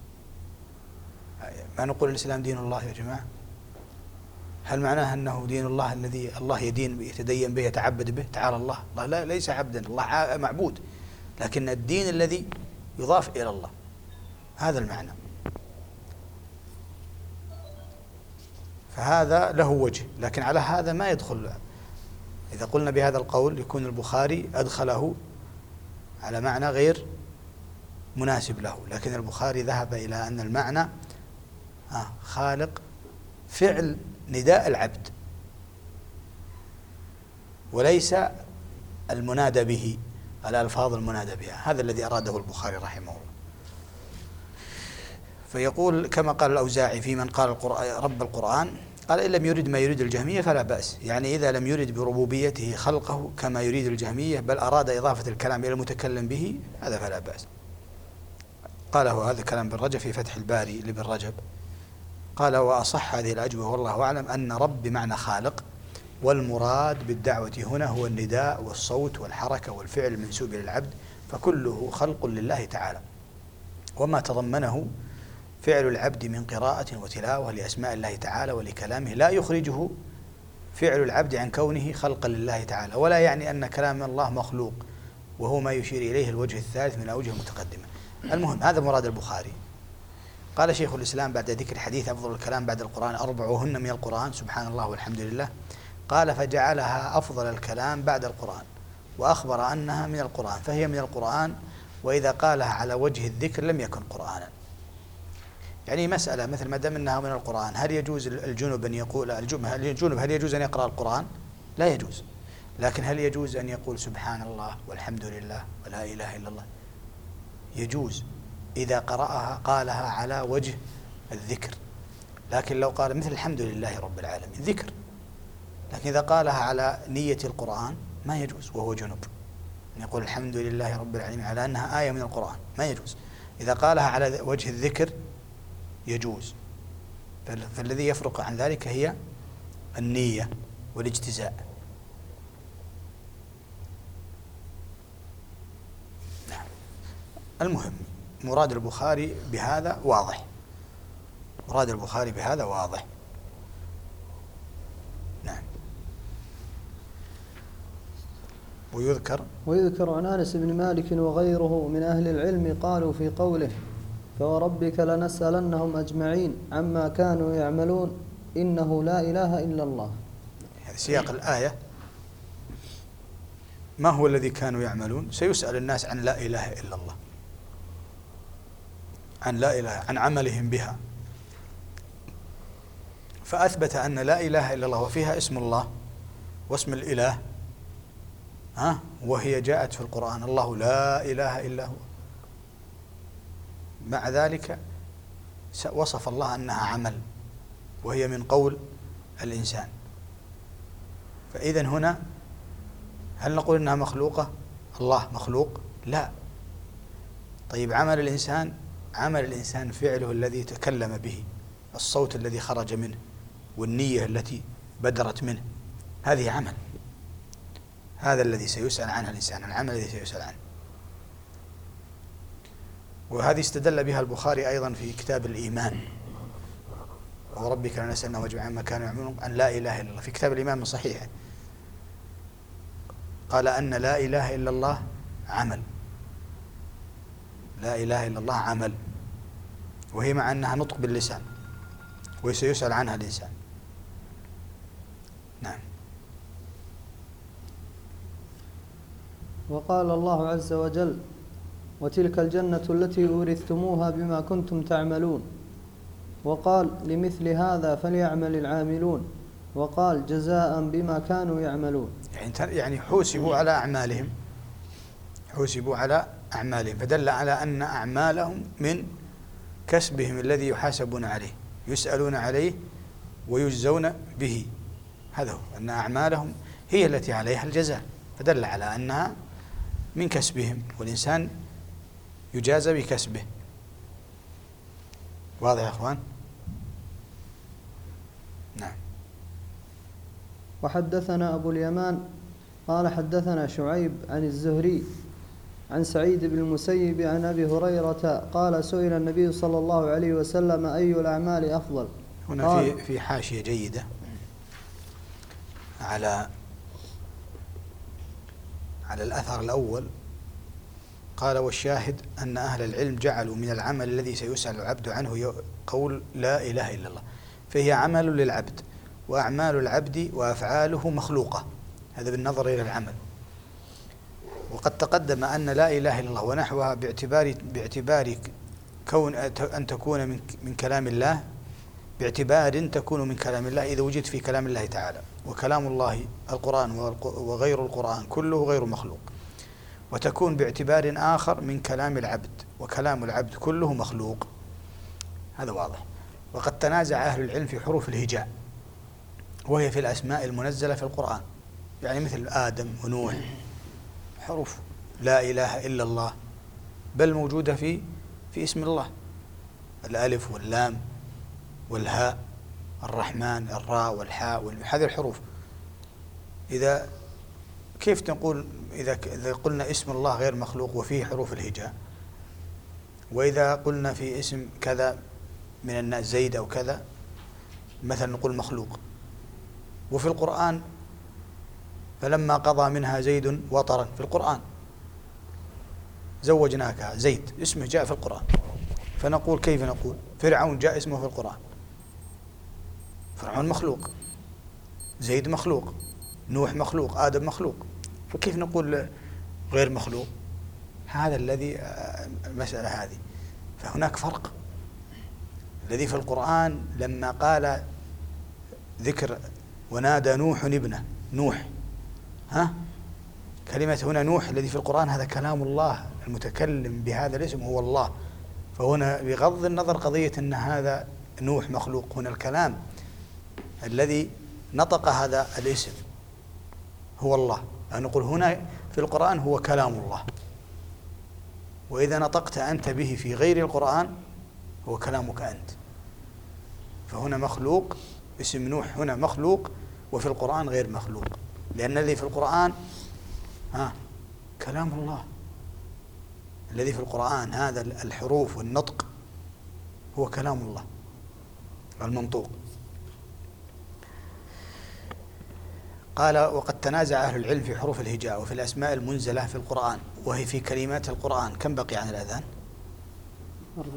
ما نقول الإسلام دين الله يا جماعة؟ هل معناه أنه دين الله الذي الله يدين يتدين به يتعبد به؟ تعالى الله، الله لا ليس عبدا، الله معبود، لكن الدين الذي يضاف إلى الله، هذا المعنى. فهذا له وجه، لكن على هذا ما يدخل. إذا قلنا بهذا القول يكون البخاري أدخله على معنى غير مناسب له، لكن البخاري ذهب إلى أن المعنى خالق فعل نداء العبد وليس المنادى به، الألفاظ المنادى بها، هذا الذي أراده البخاري رحمه الله. فيقول كما قال الأوزاعي في من قال رب القرآن قال إن لم يرد ما يريد الجهمية فلا بأس، يعني إذا لم يرد بربوبيته خلقه كما يريد الجهمية بل أراد إضافة الكلام إلى المتكلم به، هذا فلا بأس. قاله هذا كلام بالرجب في فتح الباري لابن رجب. قال وأصح هذه الأجوبة والله أعلم أن رب بمعنى خالق، والمراد بالدعوة هنا هو النداء والصوت والحركة والفعل المنسوب إلى العبد، فكله خلق لله تعالى، وما تضمنه فعل العبد من قراءة وتلاوة لأسماء الله تعالى ولكلامه لا يخرجه فعل العبد عن كونه خلقا لله تعالى، ولا يعني أن كلام الله مخلوق، وهو ما يشير إليه الوجه الثالث من الأوجه المتقدمة. المهم هذا مراد البخاري. قال شيخ الإسلام بعد ذكر حديث أفضل الكلام بعد القرآن أربعهن من القرآن سبحان الله والحمد لله، قال فجعلها أفضل الكلام بعد القرآن وأخبر أنها من القرآن، فهي من القرآن، وإذا قالها على وجه الذكر لم يكن قرآنا. يعني مسألة مثل ما دام أنها من القرآن، هل يجوز الجنب أن يقول هل يجوز أن يقرأ القرآن؟ لا يجوز. لكن هل يجوز أن يقول سبحان الله والحمد لله ولا إله إلا الله؟ يجوز إذا قرأها قالها على وجه الذكر، لكن لو قال مثل الحمد لله رب العالمين ذكر، لكن إذا قالها على نية القرآن ما يجوز وهو جنب. يقول الحمد لله رب العالمين على أنها آية من القرآن ما يجوز. إذا قالها على وجه الذكر يجوز. فالذي يفرق عن ذلك هي النية والاجتزاء. نعم. المهم مراد البخاري بهذا واضح، مراد البخاري بهذا واضح. نعم.
ويذكر عن أنس بن مالك وغيره من أهل العلم قالوا في قوله فوربك لنسألنهم أجمعين عما كانوا يعملون إنه لا إله إلا الله.
هذا سياق الآية. ما هو الذي كانوا يعملون؟ سيسأل الناس عن لا إله إلا الله، عن لا إله، عن عملهم بها. فأثبت أن لا إله إلا الله وفيها اسم الله واسم الإله، وهي جاءت في القرآن الله لا إله إلا هو. مع ذلك وصف الله أنها عمل وهي من قول الإنسان. فإذن هنا هل نقول إنها مخلوقة؟ الله مخلوق؟ لا. طيب عمل الإنسان فعله الذي تكلم به، الصوت الذي خرج منه والنية التي بدرت منه، هذه عمل. هذا الذي سيسأل عنه الإنسان، العمل الذي سيسأل عنه. وهذه استدل بها البخاري أيضا في كتاب الإيمان، وربك لنسألنهم أجمعين ما كانوا يعملون، أن لا إله إلا الله، في كتاب الإيمان من صحيحه قال أن لا إله إلا الله عمل، لا إله إلا الله عمل، وهي مع أنها نطق باللسان وسيسأل عنها الإنسان. نعم.
وقال الله عز وجل: وتلك الجنة التي أورثتموها بما كنتم تعملون. وقال: لمثل هذا فليعمل العاملون. وقال: جزاء بما كانوا يعملون.
يعني حوسبوا على أعمالهم، حوسبوا على أعمالهم، فدل على أن أعمالهم من كسبهم الذي يحاسبون عليه، يسألون عليه ويجزون به. هذا هو، أن أعمالهم هي التي عليها الجزاء، فدل على أنها من كسبهم، والإنسان يجازى بكسبه. واضح يا أخوان؟ نعم.
وحدثنا أبو اليمان قال حدثنا شعيب عن الزهري عن سعيد بن المسيب عن أبي هريرة قال: سئل النبي صلى الله عليه وسلم: أي الأعمال أفضل؟
هنا في حاشية جيدة على الأثر الأول، قال: والشاهد أن أهل العلم جعلوا من العمل الذي سيسأل العبد عنه قول لا إله إلا الله، فهي عمل للعبد، وأعمال العبد وأفعاله مخلوقة، هذا بالنظر إلى العمل. وقد تقدم أن لا إله إلا الله ونحوها باعتبار كون أن تكون من كلام الله، باعتبار تكون من كلام الله إذا وجد في كلام الله تعالى، وكلام الله القرآن وغير القرآن كله غير مخلوق، وتكون باعتبار آخر من كلام العبد، وكلام العبد كله مخلوق. هذا واضح. وقد تنازع أهل العلم في حروف الهجاء، وهي في الأسماء المنزلة في القرآن، يعني مثل آدم ونوح، حروف لا إله إلا الله، بل موجودة في اسم الله، الألف واللام والهاء، الرحمن، الراء والحاء، هذه الحروف. إذا كيف نقول إذا قلنا اسم الله غير مخلوق وفيه حروف الهجاء، وإذا قلنا في اسم كذا من الناس زيد أو كذا مثلا نقول مخلوق، وفي القرآن فلما قضى منها زيد وطرا، في القرآن زوجناكها، زيد اسمه جاء في القرآن، فنقول كيف نقول فرعون جاء اسمه في القرآن، فرعون مخلوق، زيد مخلوق، نوح مخلوق، آدم مخلوق، فكيف نقول غير مخلوق؟ هذا الذي المسألة هذه. فهناك فرق. الذي في القرآن لما قال ذكر ونادى نوح ابنه، نوح، كلمة هنا نوح الذي في القرآن هذا كلام الله، المتكلم بهذا الاسم هو الله، فهنا بغض النظر قضية أن هذا نوح مخلوق، هنا الكلام الذي نطق هذا الاسم هو الله، نقول هنا في القرآن هو كلام الله، وإذا نطقت أنت به في غير القرآن هو كلامك أنت، فهنا مخلوق، اسم نوح هنا مخلوق، وفي القرآن غير مخلوق، لأن الذي في القرآن كلام الله، الذي في القرآن هذا الحروف والنطق هو كلام الله المنطوق. قال: وقد تنازع أهل العلم في حروف الهجاء وفي الأسماء المنزلة في القرآن، وهي في كلمات القرآن. كم بقي عن الأذان؟
4.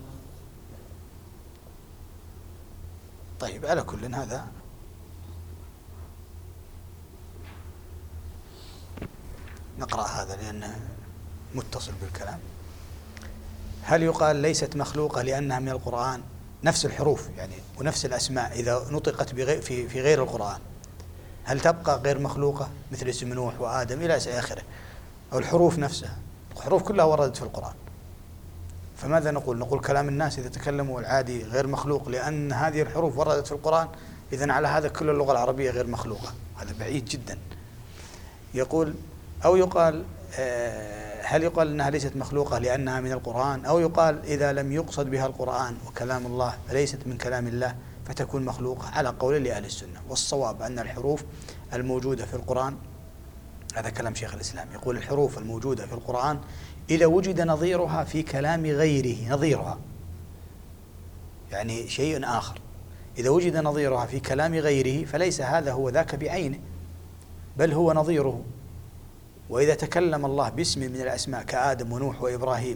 طيب، على كل هذا نقرأ هذا لأنه متصل بالكلام. هل يقال ليست مخلوقة لأنها من القرآن؟ نفس الحروف يعني ونفس الأسماء إذا نطقت في غير القرآن هل تبقى غير مخلوقة مثل اسم نوح وآدم إلى آخره، أو الحروف نفسها؟ الحروف كلها وردت في القرآن، فماذا نقول؟ نقول كلام الناس إذا تكلموا العادي غير مخلوق لأن هذه الحروف وردت في القرآن، إذن على هذا كل اللغة العربية غير مخلوقة، هذا بعيد جدا. يقول أو يقال هل يقال أنها ليست مخلوقة لأنها من القرآن، أو يقال إذا لم يقصد بها القرآن وكلام الله فليست من كلام الله فتكون مخلوقة، على قول لأهل السنة. والصواب أن الحروف الموجودة في القرآن هذا كلام شيخ الإسلام. يقول الحروف الموجودة في القرآن إذا وجد نظيرها في كلام غيره، نظيرها يعني شيء آخر، إذا وجد نظيرها في كلام غيره فليس هذا هو ذاك بعينه، بل هو نظيره. وإذا تكلم الله باسم من الأسماء كآدم ونوح وإبراهيم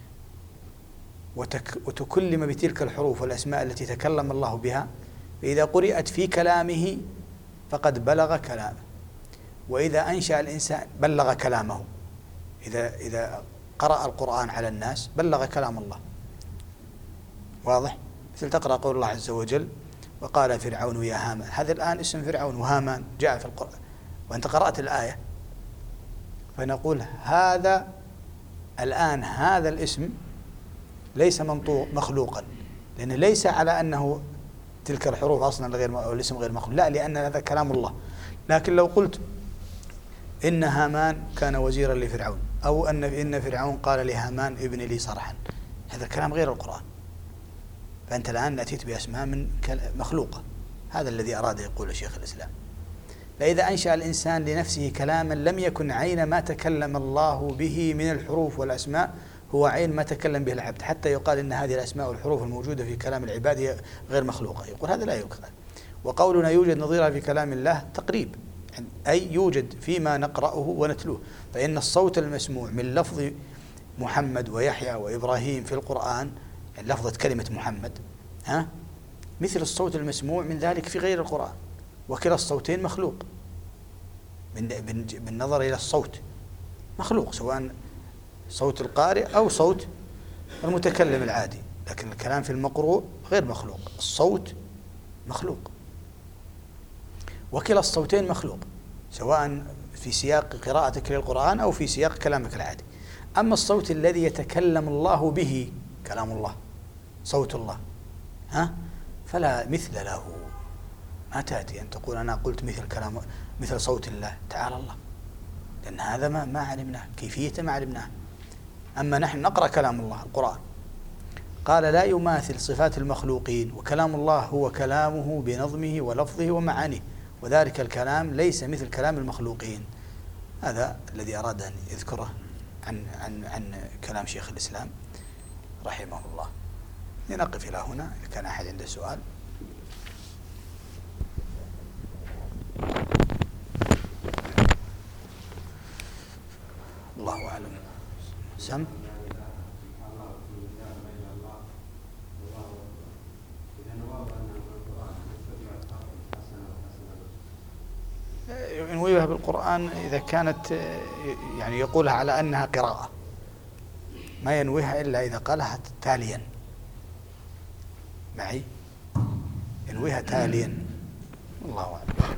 وتكلم بتلك الحروف والأسماء التي تكلم الله بها، فإذا قرأت في كلامه فقد بلغ كلامه. وإذا أنشأ الإنسان بلغ كلامه، إذا قرأ القرآن على الناس بلغ كلام الله. واضح؟ مثل تقرأ قول الله عز وجل وقال فرعون يا هامان، هذا الآن اسم فرعون وهامان جاء في القرآن وأنت قرأت الآية، فنقول هذا الآن هذا الاسم ليس منطوق مخلوقا، لأنه ليس على أنه تلك الحروف أصلا غير الاسم غير مخلوق، لا، لأن هذا كلام الله. لكن لو قلت إن هامان كان وزيرا لفرعون، أو إن فرعون قال لهامان ابن لي صرحا، هذا كلام غير القرآن، فأنت الآن أتيت بأسماء من مخلوقة. هذا الذي أراد يقول شيخ الإسلام. فإذا أنشأ الإنسان لنفسه كلاما لم يكن عين ما تكلم الله به من الحروف والأسماء هو عين ما تكلم به العبد، حتى يقال إن هذه الأسماء والحروف الموجودة في كلام العباد هي غير مخلوقة، يقول هذا لا يقال. وقولنا يوجد نظيرها في كلام الله تقريب، أي يوجد فيما نقرأه ونتلوه. فإن الصوت المسموع من لفظ محمد ويحيى وإبراهيم في القرآن، يعني لفظة كلمة محمد مثل الصوت المسموع من ذلك في غير القرآن، وكلا الصوتين مخلوق بالنظر إلى الصوت، مخلوق سواء صوت القارئ أو صوت المتكلم العادي، لكن الكلام في المقروء غير مخلوق، الصوت مخلوق، وكلا الصوتين مخلوق سواء في سياق قراءتك للقرآن أو في سياق كلامك العادي. أما الصوت الذي يتكلم الله به كلام الله، صوت الله فلا مثل له. ما تأتي أن تقول أنا قلت مثل صوت الله، تعالى الله، لأن هذا ما علمناه، كيفية ما علمناه. أما نحن نقرأ كلام الله القرآن، قال لا يماثل صفات المخلوقين، وكلام الله هو كلامه بنظمه ولفظه ومعانيه، وذلك الكلام ليس مثل كلام المخلوقين. هذا الذي أراد أن يذكره عن كلام شيخ الإسلام رحمه الله. لنقف إلى هنا، إذا كان أحد عنده سؤال. الله أعلم. سم ينويها بالقرآن إذا كانت يعني يقولها على أنها قراءة، ما ينويها إلا إذا قالها تاليا معي، ينويها تاليا. الله أعلم.